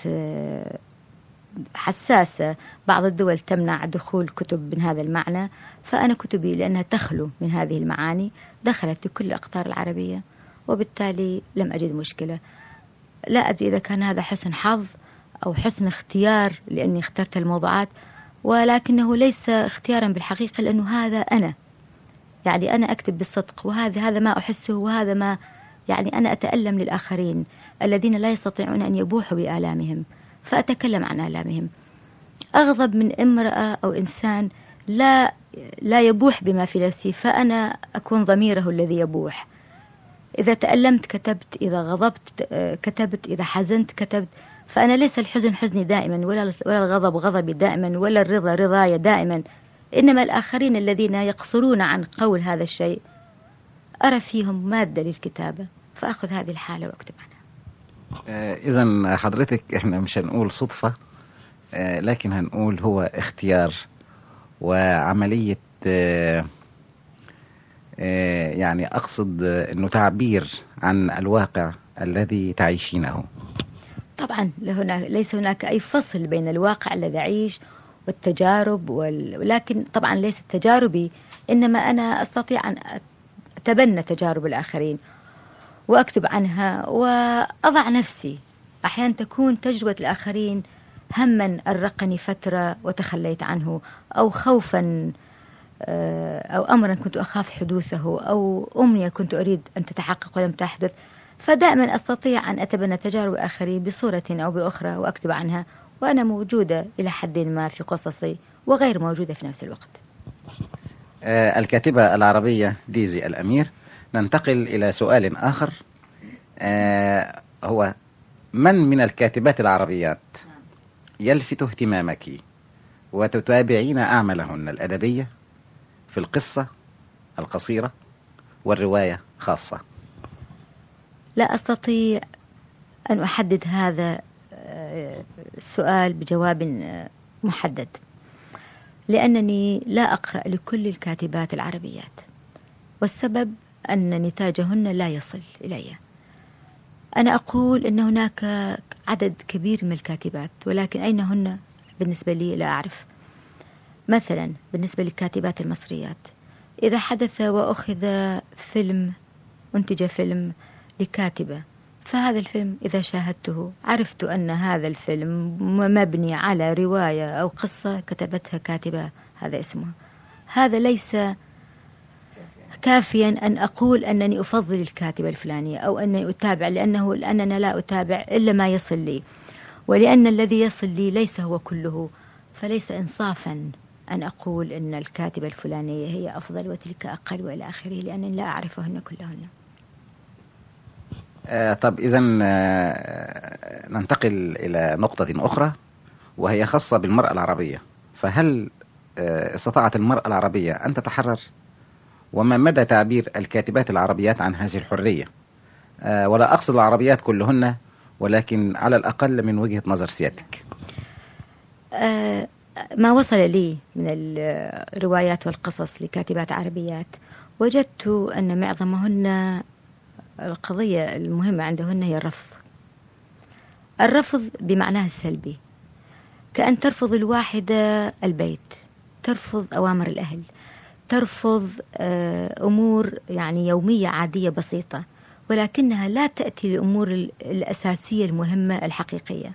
حساسة، بعض الدول تمنع دخول كتب من هذا المعنى، فأنا كتبي لأنها تخلو من هذه المعاني دخلت لكل الأقطار العربية، وبالتالي لم أجد مشكلة. لا أدري إذا كان هذا حسن حظ أو حسن اختيار لأني اخترت الموضوعات، ولكنه ليس اختيارا بالحقيقة، لأنه هذا أنا، يعني أنا أكتب بالصدق، وهذا هذا ما أحسه، وهذا ما يعني أنا أتألم للآخرين الذين لا يستطيعون أن يبوحوا بآلامهم، فأتكلم عن آلامهم. أغضب من امرأة أو إنسان لا لا يبوح بما في نفسي، فأنا أكون ضميره الذي يبوح. إذا تألمت كتبت، إذا غضبت كتبت، إذا حزنت كتبت. فأنا ليس الحزن حزني دائما، ولا ولا الغضب غضبي دائما، ولا الرضا رضاي دائما، إنما الآخرين الذين يقصرون عن قول هذا الشيء أرى فيهم مادة للكتابة، فأخذ هذه الحالة وأكتب عنها. آه إذن حضرتك إحنا مش هنقول صدفة، آه لكن هنقول هو اختيار وعملية، آه آه يعني أقصد أنه تعبير عن الواقع الذي تعيشينه. طبعا هناك ليس هناك أي فصل بين الواقع الذي أعيش والتجارب وال... ولكن طبعا ليست تجاربي، إنما أنا أستطيع أن أتبنى تجارب الآخرين وأكتب عنها وأضع نفسي. أحيانا تكون تجربة الآخرين هما أرقني فترة وتخليت عنه، أو خوفا أو أمرا كنت أخاف حدوثه، أو أمنية كنت أريد أن تتحقق ولم تحدث. فدائما أستطيع أن أتبنى تجارب الآخرين بصورة أو بأخرى وأكتب عنها، وأنا موجودة إلى حد ما في قصصي وغير موجودة في نفس الوقت. آه الكاتبة العربية ديزي الأمير، ننتقل إلى سؤال آخر. آه هو من من الكاتبات العربيات يلفت اهتمامك وتتابعين أعمالهن الأدبية في القصة القصيرة والرواية خاصة؟ لا أستطيع أن أحدد هذا السؤال بجواب محدد، لأنني لا أقرأ لكل الكاتبات العربيات، والسبب أن نتاجهن لا يصل إلي. أنا أقول أن هناك عدد كبير من الكاتبات، ولكن أين هن بالنسبة لي لا أعرف. مثلا بالنسبة للكاتبات المصريات، إذا حدث وأخذ فيلم، أنتج فيلم لكاتبة، فهذا الفيلم إذا شاهدته عرفت أن هذا الفيلم مبني على رواية أو قصة كتبتها كاتبة هذا اسمها. هذا ليس كافيا أن أقول أنني أفضل الكاتبة الفلانية أو أنني أتابع، لأنه لأننا لا أتابع إلا ما يصل لي، ولأن الذي يصل لي ليس هو كله، فليس إنصافا أن أقول أن الكاتبة الفلانية هي أفضل وتلك أقل وإلى آخره، لأنني لا أعرفهن كلهن. آه طب إذا آه ننتقل إلى نقطة أخرى وهي خاصة بالمرأة العربية. فهل آه استطاعت المرأة العربية أن تتحرر؟ وما مدى تعبير الكاتبات العربيات عن هذه الحرية؟ آه ولا أقصد العربيات كلهن، ولكن على الأقل من وجهة نظر سيادتك. آه ما وصل لي من الروايات والقصص لكاتبات عربيات، وجدت أن معظمهن القضية المهمة عندهن هي الرفض. الرفض بمعناه السلبي، كأن ترفض الواحدة البيت، ترفض أوامر الأهل، ترفض أمور يعني يومية عادية بسيطة، ولكنها لا تأتي للأمور الأساسية المهمة الحقيقية.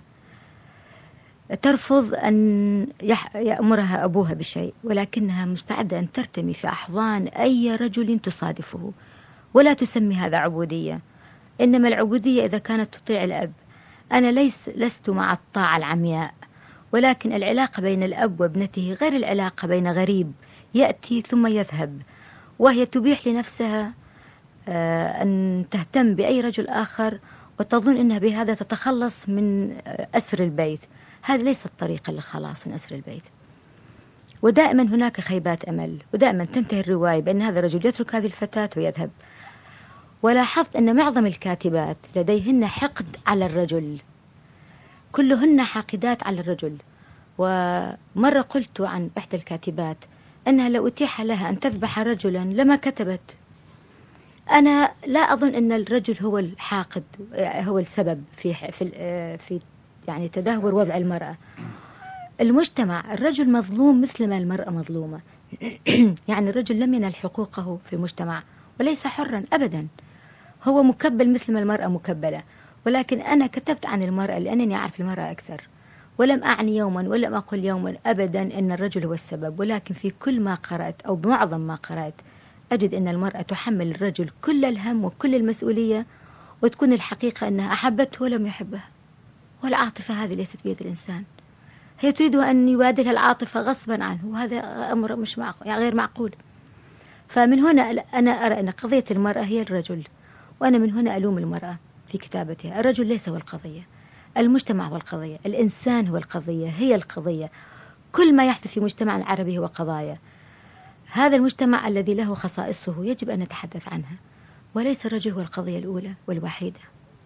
ترفض أن يأمرها أبوها بشيء، ولكنها مستعدة أن ترتمي في أحضان أي رجل تصادفه، ولا تسمي هذا عبودية. إنما العبودية إذا كانت تطيع الأب. أنا ليس لست مع الطاعة العمياء، ولكن العلاقة بين الأب وابنته غير العلاقة بين غريب يأتي ثم يذهب، وهي تبيح لنفسها أن تهتم بأي رجل آخر وتظن أنها بهذا تتخلص من أسر البيت. هذا ليس الطريقة للخلاص من أسر البيت. ودائما هناك خيبات أمل، ودائما تنتهي الرواية بأن هذا الرجل يترك هذه الفتاة ويذهب. ولاحظت أن معظم الكاتبات لديهن حقد على الرجل، كلهن حاقدات على الرجل. ومرة قلت عن إحدى الكاتبات أنها لو أتيح لها أن تذبح رجلا لما كتبت. أنا لا أظن أن الرجل هو الحاقد، هو السبب في في في يعني تدهور وضع المرأة. المجتمع، الرجل مظلوم مثل ما المرأة مظلومة. يعني الرجل لم ينل حقوقه في المجتمع وليس حرا أبدا، هو مكبل مثل ما المرأة مكبلة. ولكن أنا كتبت عن المرأة لأنني أعرف المرأة أكثر، ولم أعني يوما ولم أقل يوما أبدا أن الرجل هو السبب. ولكن في كل ما قرأت أو بمعظم ما قرأت أجد أن المرأة تحمل الرجل كل الهم وكل المسؤولية، وتكون الحقيقة أنها أحبته ولم يحبها. والعاطفة هذه ليست بيد الإنسان، هي تريد أن يبادلها العاطفة غصبا عنه، وهذا أمر مش معقول، يعني غير معقول. فمن هنا أنا أرى أن قضية المرأة هي الرجل، وأنا من هنا ألوم المرأة في كتابتها. الرجل ليس هو القضية، المجتمع هو القضية، الإنسان هو القضية، هي القضية. كل ما يحدث في مجتمع العربي هو قضايا. هذا المجتمع الذي له خصائصه يجب أن نتحدث عنها، وليس الرجل هو القضية الأولى والوحيدة.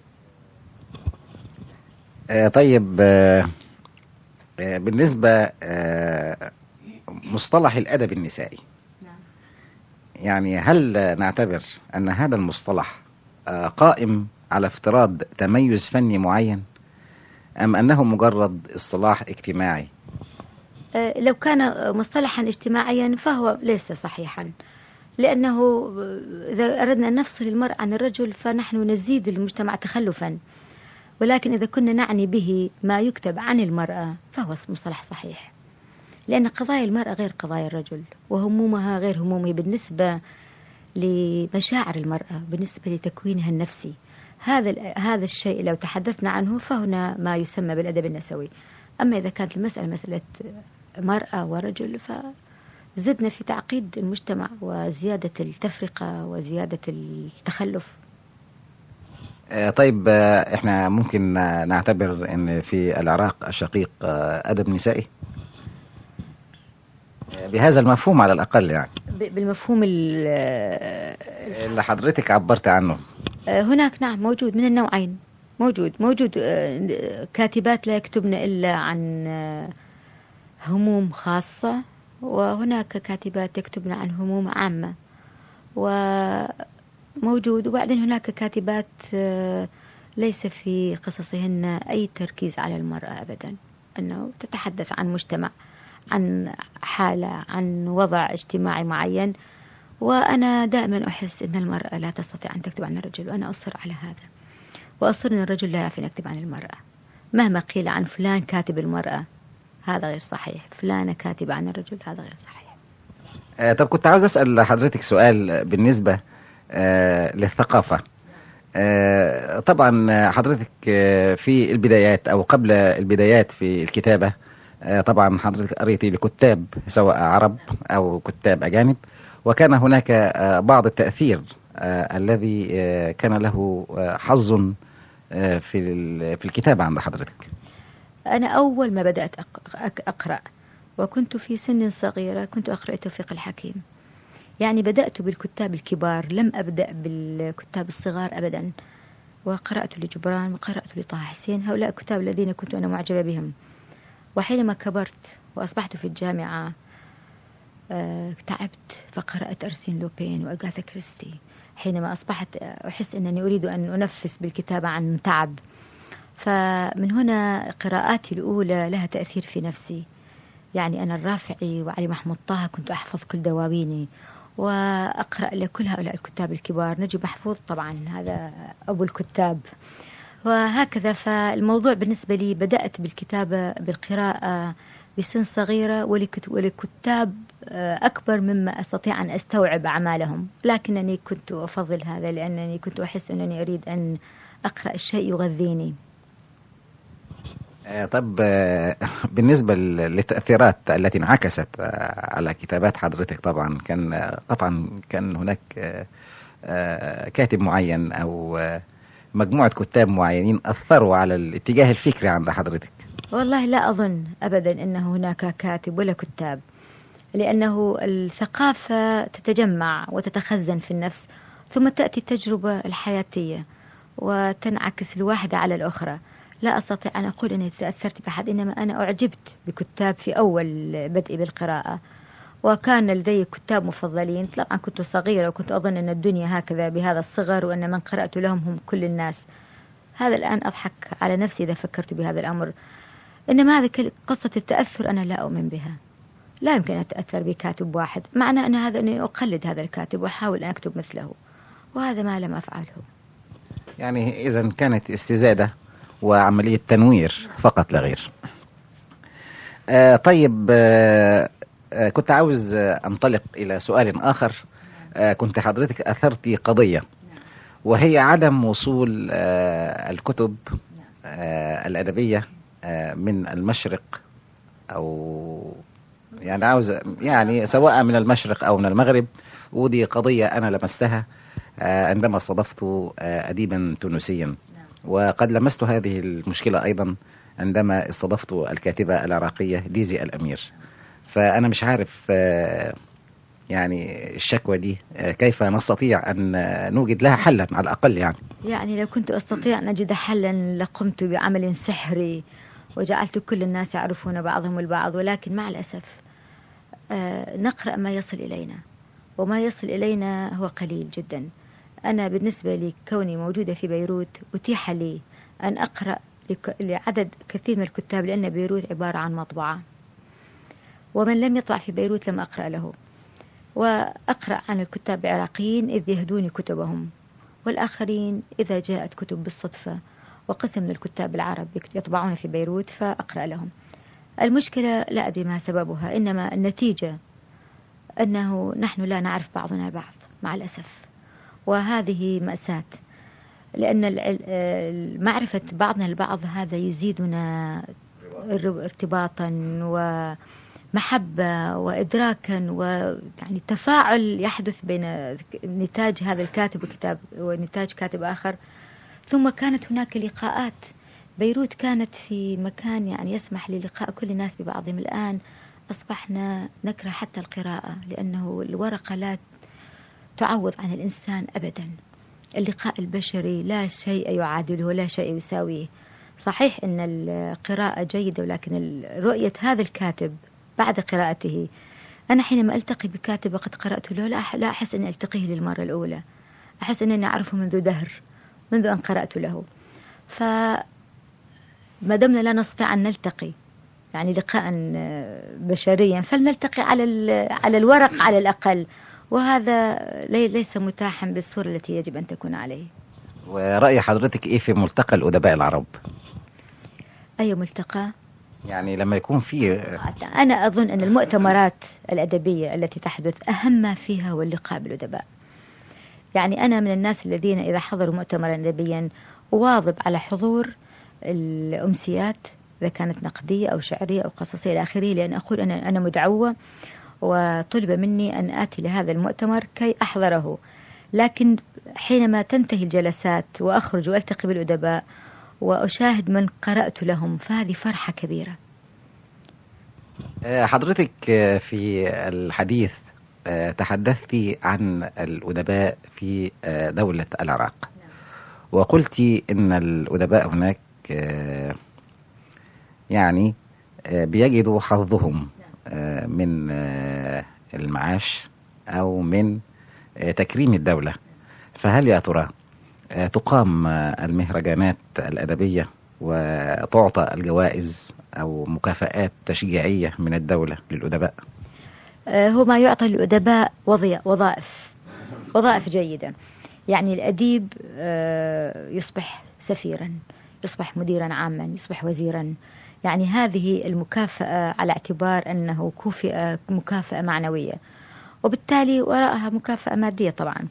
آه طيب آه آه بالنسبة آه مصطلح الأدب النسائي، يعني هل نعتبر أن هذا المصطلح آه قائم على افتراض تميز فني معين، أم أنه مجرد اصطلاح اجتماعي؟ آه لو كان مصطلحا اجتماعيا فهو ليس صحيحا، لأنه إذا أردنا أن نفصل المرأة عن الرجل فنحن نزيد المجتمع تخلفا. ولكن إذا كنا نعني به ما يكتب عن المرأة فهو مصطلح صحيح، لأن قضايا المرأة غير قضايا الرجل، وهمومها غير همومه بالنسبة لمشاعر المرأة، بالنسبة لتكوينها النفسي. هذا هذا الشيء لو تحدثنا عنه فهنا ما يسمى بالأدب النسوي. أما إذا كانت المسألة مسألة مرأة ورجل فزدنا في تعقيد المجتمع وزيادة التفرقة وزيادة التخلف. طيب احنا ممكن نعتبر ان في العراق الشقيق ادب نسائي بهذا المفهوم على الاقل، يعني بالمفهوم اللي حضرتك عبرت عنه. هناك نعم موجود من النوعين، موجود موجود كاتبات لا يكتبن الا عن هموم خاصة، وهناك كاتبات يكتبن عن هموم عامة، و موجود. وبعدين هناك كاتبات ليس في قصصهن أي تركيز على المرأة أبدا، أنه تتحدث عن مجتمع، عن حالة، عن وضع اجتماعي معين. وأنا دائما أحس أن المرأة لا تستطيع أن تكتب عن الرجل، وأنا أصر على هذا، وأصر أن الرجل لا يعرف أن يكتب عن المرأة. مهما قيل عن فلان كاتب المرأة هذا غير صحيح، فلانة كاتبة عن الرجل هذا غير صحيح. آه طب كنت عاوز أسأل حضرتك سؤال بالنسبة آه للثقافة. آه طبعا حضرتك آه في البدايات أو قبل البدايات في الكتابة، آه طبعا حضرتك قريتي لكتاب سواء عرب أو كتاب أجانب، وكان هناك آه بعض التأثير آه الذي آه كان له آه حظ آه في في الكتابة عند حضرتك؟ أنا أول ما بدأت أقرأ وكنت في سن صغيرة كنت أقرأ توفيق الحكيم. يعني بدأت بالكتاب الكبار، لم أبدأ بالكتاب الصغار أبدا. وقرأت لجبران وقرأت لطه حسين، هؤلاء الكتاب الذين كنت أنا معجبة بهم. وحينما كبرت وأصبحت في الجامعة أه تعبت فقرأت أرسين لوبين وأغاثا كريستي. حينما أصبحت أحس أنني أريد أن أنفس بالكتابة عن تعب، فمن هنا قراءاتي الأولى لها تأثير في نفسي. يعني أنا الرافعي وعلي محمود طه كنت أحفظ كل دواويني وأقرأ لكل هؤلاء الكتاب الكبار. نجيب محفوظ طبعا هذا أبو الكتاب، وهكذا. فالموضوع بالنسبة لي بدأت بالكتابة بالقراءة بسن صغيرة ولكتاب أكبر مما أستطيع أن أستوعب أعمالهم، لكنني كنت أفضل هذا لأنني كنت أحس أنني أريد أن أقرأ الشيء يغذيني. طب بالنسبة للتأثيرات التي انعكست على كتابات حضرتك، طبعا كان قطعا كان هناك كاتب معين أو مجموعة كتاب معينين أثروا على الاتجاه الفكري عند حضرتك؟ والله لا أظن أبدا أن هناك كاتب ولا كتاب، لأنه الثقافة تتجمع وتتخزن في النفس، ثم تأتي التجربة الحياتية وتنعكس الواحدة على الأخرى. لا أستطيع أن أقول أني تأثرت بأحد، إنما أنا أعجبت بكتاب في أول بدء بالقراءة، وكان لدي كتاب مفضلين. طبعا كنت صغيرة وكنت أظن أن الدنيا هكذا بهذا الصغر، وأن من قرأت لهم هم كل الناس. هذا الآن أضحك على نفسي إذا فكرت بهذا الأمر. إنما هذه قصة التأثر أنا لا أؤمن بها. لا يمكن أن أتأثر بكاتب واحد، معنى أن هذا أني أقلد هذا الكاتب وأحاول أن أكتب مثله، وهذا ما لم أفعله. يعني إذن كانت استزادة وعملية تنوير فقط لا غير. آه طيب، آه آه كنت عاوز آه أنطلق إلى سؤال آخر. آه كنت حضرتك أثرتي قضية، وهي عدم وصول آه الكتب آه الأدبية آه من المشرق، أو يعني عاوز يعني سواء من المشرق أو من المغرب. ودي قضية أنا لمستها آه عندما استضفت آه أديبا تونسيا، وقد لمست هذه المشكلة أيضا عندما استضفت الكاتبة العراقية ديزي الأمير. فأنا مش عارف يعني الشكوى دي كيف نستطيع أن نوجد لها حلا على الأقل. يعني يعني لو كنت أستطيع أن أجد حلا لقمت بعمل سحري وجعلت كل الناس يعرفون بعضهم البعض، ولكن مع الأسف نقرأ ما يصل إلينا، وما يصل إلينا هو قليل جدا. أنا بالنسبة لي كوني موجودة في بيروت أتيح لي أن أقرأ لعدد كثير من الكتاب، لأن بيروت عبارة عن مطبعة، ومن لم يطبع في بيروت لم أقرأ له. وأقرأ عن الكتاب العراقيين إذ يهدوني كتبهم، والآخرين إذا جاءت كتب بالصدفة، وقسم من الكتاب العرب يطبعون في بيروت فأقرأ لهم. المشكلة لا أدري ما سببها، إنما النتيجة أنه نحن لا نعرف بعضنا البعض مع الأسف، وهذه مأساة، لأن معرفة بعضنا البعض هذا يزيدنا ارتباطا ومحبة وإدراكا، ويعني تفاعل يحدث بين نتاج هذا الكاتب وكتاب ونتاج كاتب آخر. ثم كانت هناك لقاءات. بيروت كانت في مكان يعني يسمح للقاء كل الناس ببعضهم. الآن أصبحنا نكره حتى القراءة، لأنه الورقة لا تعوض عن الإنسان أبدا. اللقاء البشري لا شيء يعادله ولا شيء يساويه. صحيح أن القراءة جيدة، ولكن رؤية هذا الكاتب بعد قراءته، أنا حينما ألتقي بكاتب وقد قرأت له لا أحس أني ألتقيه للمرة الأولى، أحس أنني أعرفه منذ دهر، منذ أن قرأت له. فما دمنا لا نستطيع أن نلتقي يعني لقاء بشريا، فلنلتقي على على الورق على الأقل، وهذا ليس متاحا بالصورة التي يجب أن تكون عليه. ورأي حضرتك إيه في ملتقى الأدباء العرب؟ أي ملتقى؟ يعني لما يكون في، أنا أظن أن المؤتمرات الأدبية التي تحدث أهم ما فيها هو اللقاء بالأدباء. يعني أنا من الناس الذين إذا حضروا مؤتمرا أدبيا أواظب على حضور الأمسيات، إذا كانت نقدية أو شعرية أو قصصية إلى آخره، لأن أقول أنا أنا مدعوة وطلب مني أن آتي لهذا المؤتمر كي أحضره، لكن حينما تنتهي الجلسات وأخرج وألتقي بالأدباء وأشاهد من قرأت لهم فهذه فرحة كبيرة. حضرتك في الحديث تحدثتي عن الأدباء في دولة العراق، وقلت إن الأدباء هناك يعني بيجدوا حظهم من المعاش أو من تكريم الدولة. فهل يا ترى تقام المهرجانات الأدبية وتعطى الجوائز أو مكافآت تشجيعية من الدولة للأدباء؟ هو ما يعطى للأدباء وظائف وظائف جيدة. يعني الأديب يصبح سفيرا، يصبح مديرا عاما، يصبح وزيرا. يعني هذه المكافأة على اعتبار أنه كافئ مكافأة معنوية، وبالتالي وراءها مكافأة مادية طبعا.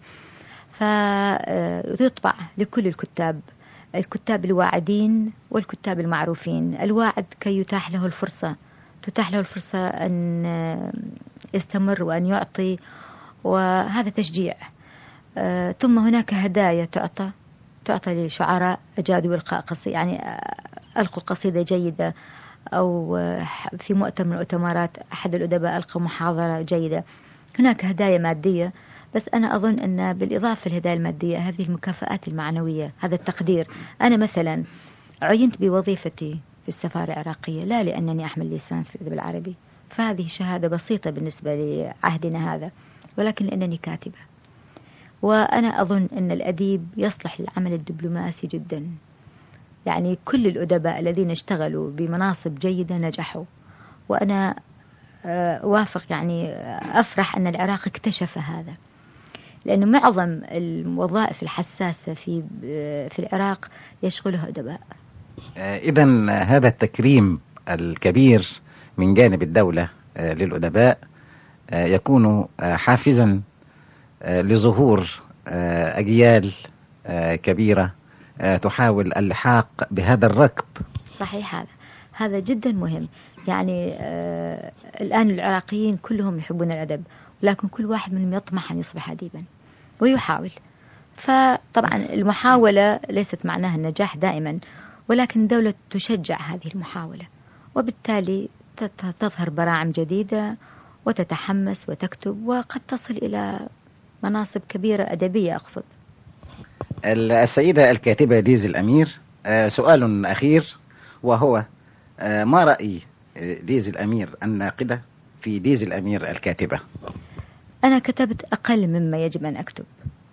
فيطبع لكل الكتاب، الكتاب الواعدين والكتاب المعروفين. الواعد كي يتاح له الفرصة، تتاح له الفرصة أن يستمر وأن يعطي، وهذا تشجيع. ثم هناك هدايا تعطى تعطى لشعراء أجادوا إلقاء قصيدة، يعني ألقوا قصيدة جيدة، أو في مؤتمر من المؤتمرات أحد الأدباء ألقى محاضرة جيدة. هناك هدايا مادية، بس أنا أظن أن بالإضافة للهدايا المادية هذه المكافآت المعنوية، هذا التقدير. أنا مثلا عينت بوظيفتي في السفارة العراقية لا لأنني أحمل ليسانس في الأدب العربي، فهذه شهادة بسيطة بالنسبة لعهدنا هذا، ولكن لأنني كاتبة. وأنا أظن أن الأديب يصلح للعمل الدبلوماسي جدا. يعني كل الأدباء الذين اشتغلوا بمناصب جيدة نجحوا، وأنا أوافق، يعني أفرح أن العراق اكتشف هذا، لأن معظم الوظائف الحساسة في في العراق يشغلها أدباء. إذن هذا التكريم الكبير من جانب الدولة للأدباء يكون حافزا لظهور أجيال كبيرة تحاول اللحاق بهذا الركب. صحيح، هذا هذا جدا مهم. يعني آه الآن العراقيين كلهم يحبون الأدب، ولكن كل واحد منهم يطمح أن يصبح أديبا ويحاول. فطبعا المحاولة ليست معناها النجاح دائما، ولكن الدولة تشجع هذه المحاولة، وبالتالي تظهر براعم جديدة وتتحمس وتكتب، وقد تصل إلى مناصب كبيرة أدبية أقصد. السيدة الكاتبة ديزي الأمير، سؤال أخير، وهو ما رأي ديزي الأمير الناقدة في ديزي الأمير الكاتبة؟ أنا كتبت أقل مما يجب أن أكتب.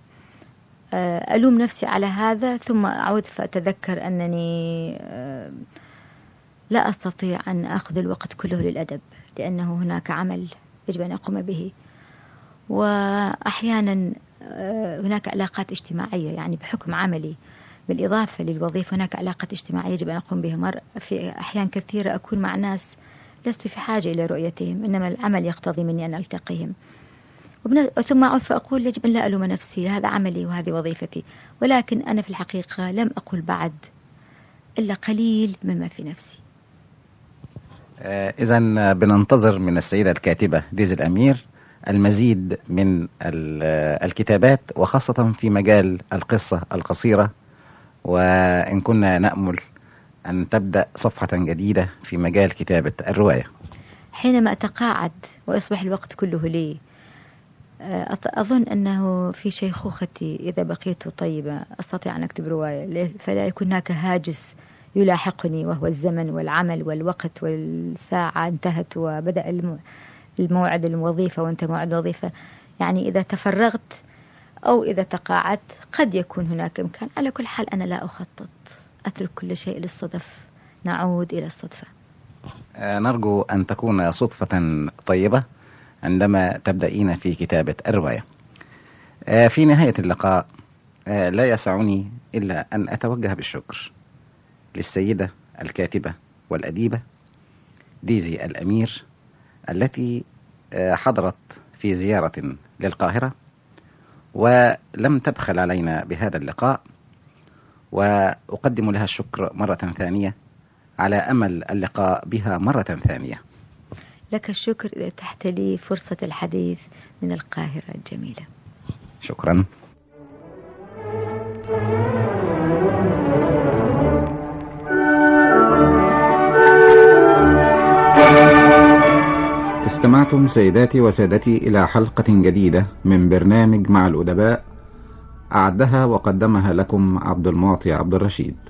ألوم نفسي على هذا، ثم أعود فأتذكر أنني لا أستطيع أن أخذ الوقت كله للأدب، لأنه هناك عمل يجب أن أقوم به، وأحيانا هناك علاقات اجتماعية، يعني بحكم عملي بالإضافة للوظيفة هناك علاقات اجتماعية يجب أن أقوم بها. مر في أحيان كثيرة أكون مع ناس لست في حاجة إلى رؤيتهم، إنما العمل يقتضي مني أن ألتقيهم، ثم أعود فأقول يجب أن لا ألوم نفسي، هذا عملي وهذه وظيفتي. ولكن أنا في الحقيقة لم أقل بعد إلا قليل مما في نفسي. إذن بننتظر من السيدة الكاتبة ديزي الأمير المزيد من الكتابات، وخاصة في مجال القصة القصيرة، وإن كنا نأمل أن تبدأ صفحة جديدة في مجال كتابة الرواية. حينما أتقاعد ويصبح الوقت كله لي، أظن أنه في شيخوختي إذا بقيت طيبة أستطيع أن أكتب رواية، فلا يكون هناك هاجس يلاحقني وهو الزمن والعمل والوقت والساعة انتهت وبدأ الموعد الوظيفة وانت موعد الوظيفة. يعني إذا تفرغت أو إذا تقاعدت قد يكون هناك إمكان. على كل حال أنا لا أخطط، أترك كل شيء للصدف، نعود إلى الصدفة. نرجو أن تكون صدفة طيبة عندما تبدأين في كتابة الرواية. في نهاية اللقاء لا يسعني إلا أن أتوجه بالشكر للسيدة الكاتبة والأديبة ديزي الأمير، التي حضرت في زيارة للقاهرة ولم تبخل علينا بهذا اللقاء، وأقدم لها الشكر مرة ثانية على أمل اللقاء بها مرة ثانية. لك الشكر إذا تحت لي فرصة الحديث من القاهرة الجميلة. شكرا. استمعتم سيداتي وسادتي إلى حلقة جديدة من برنامج مع الأدباء، أعدها وقدمها لكم عبد المعطي عبد الرشيد.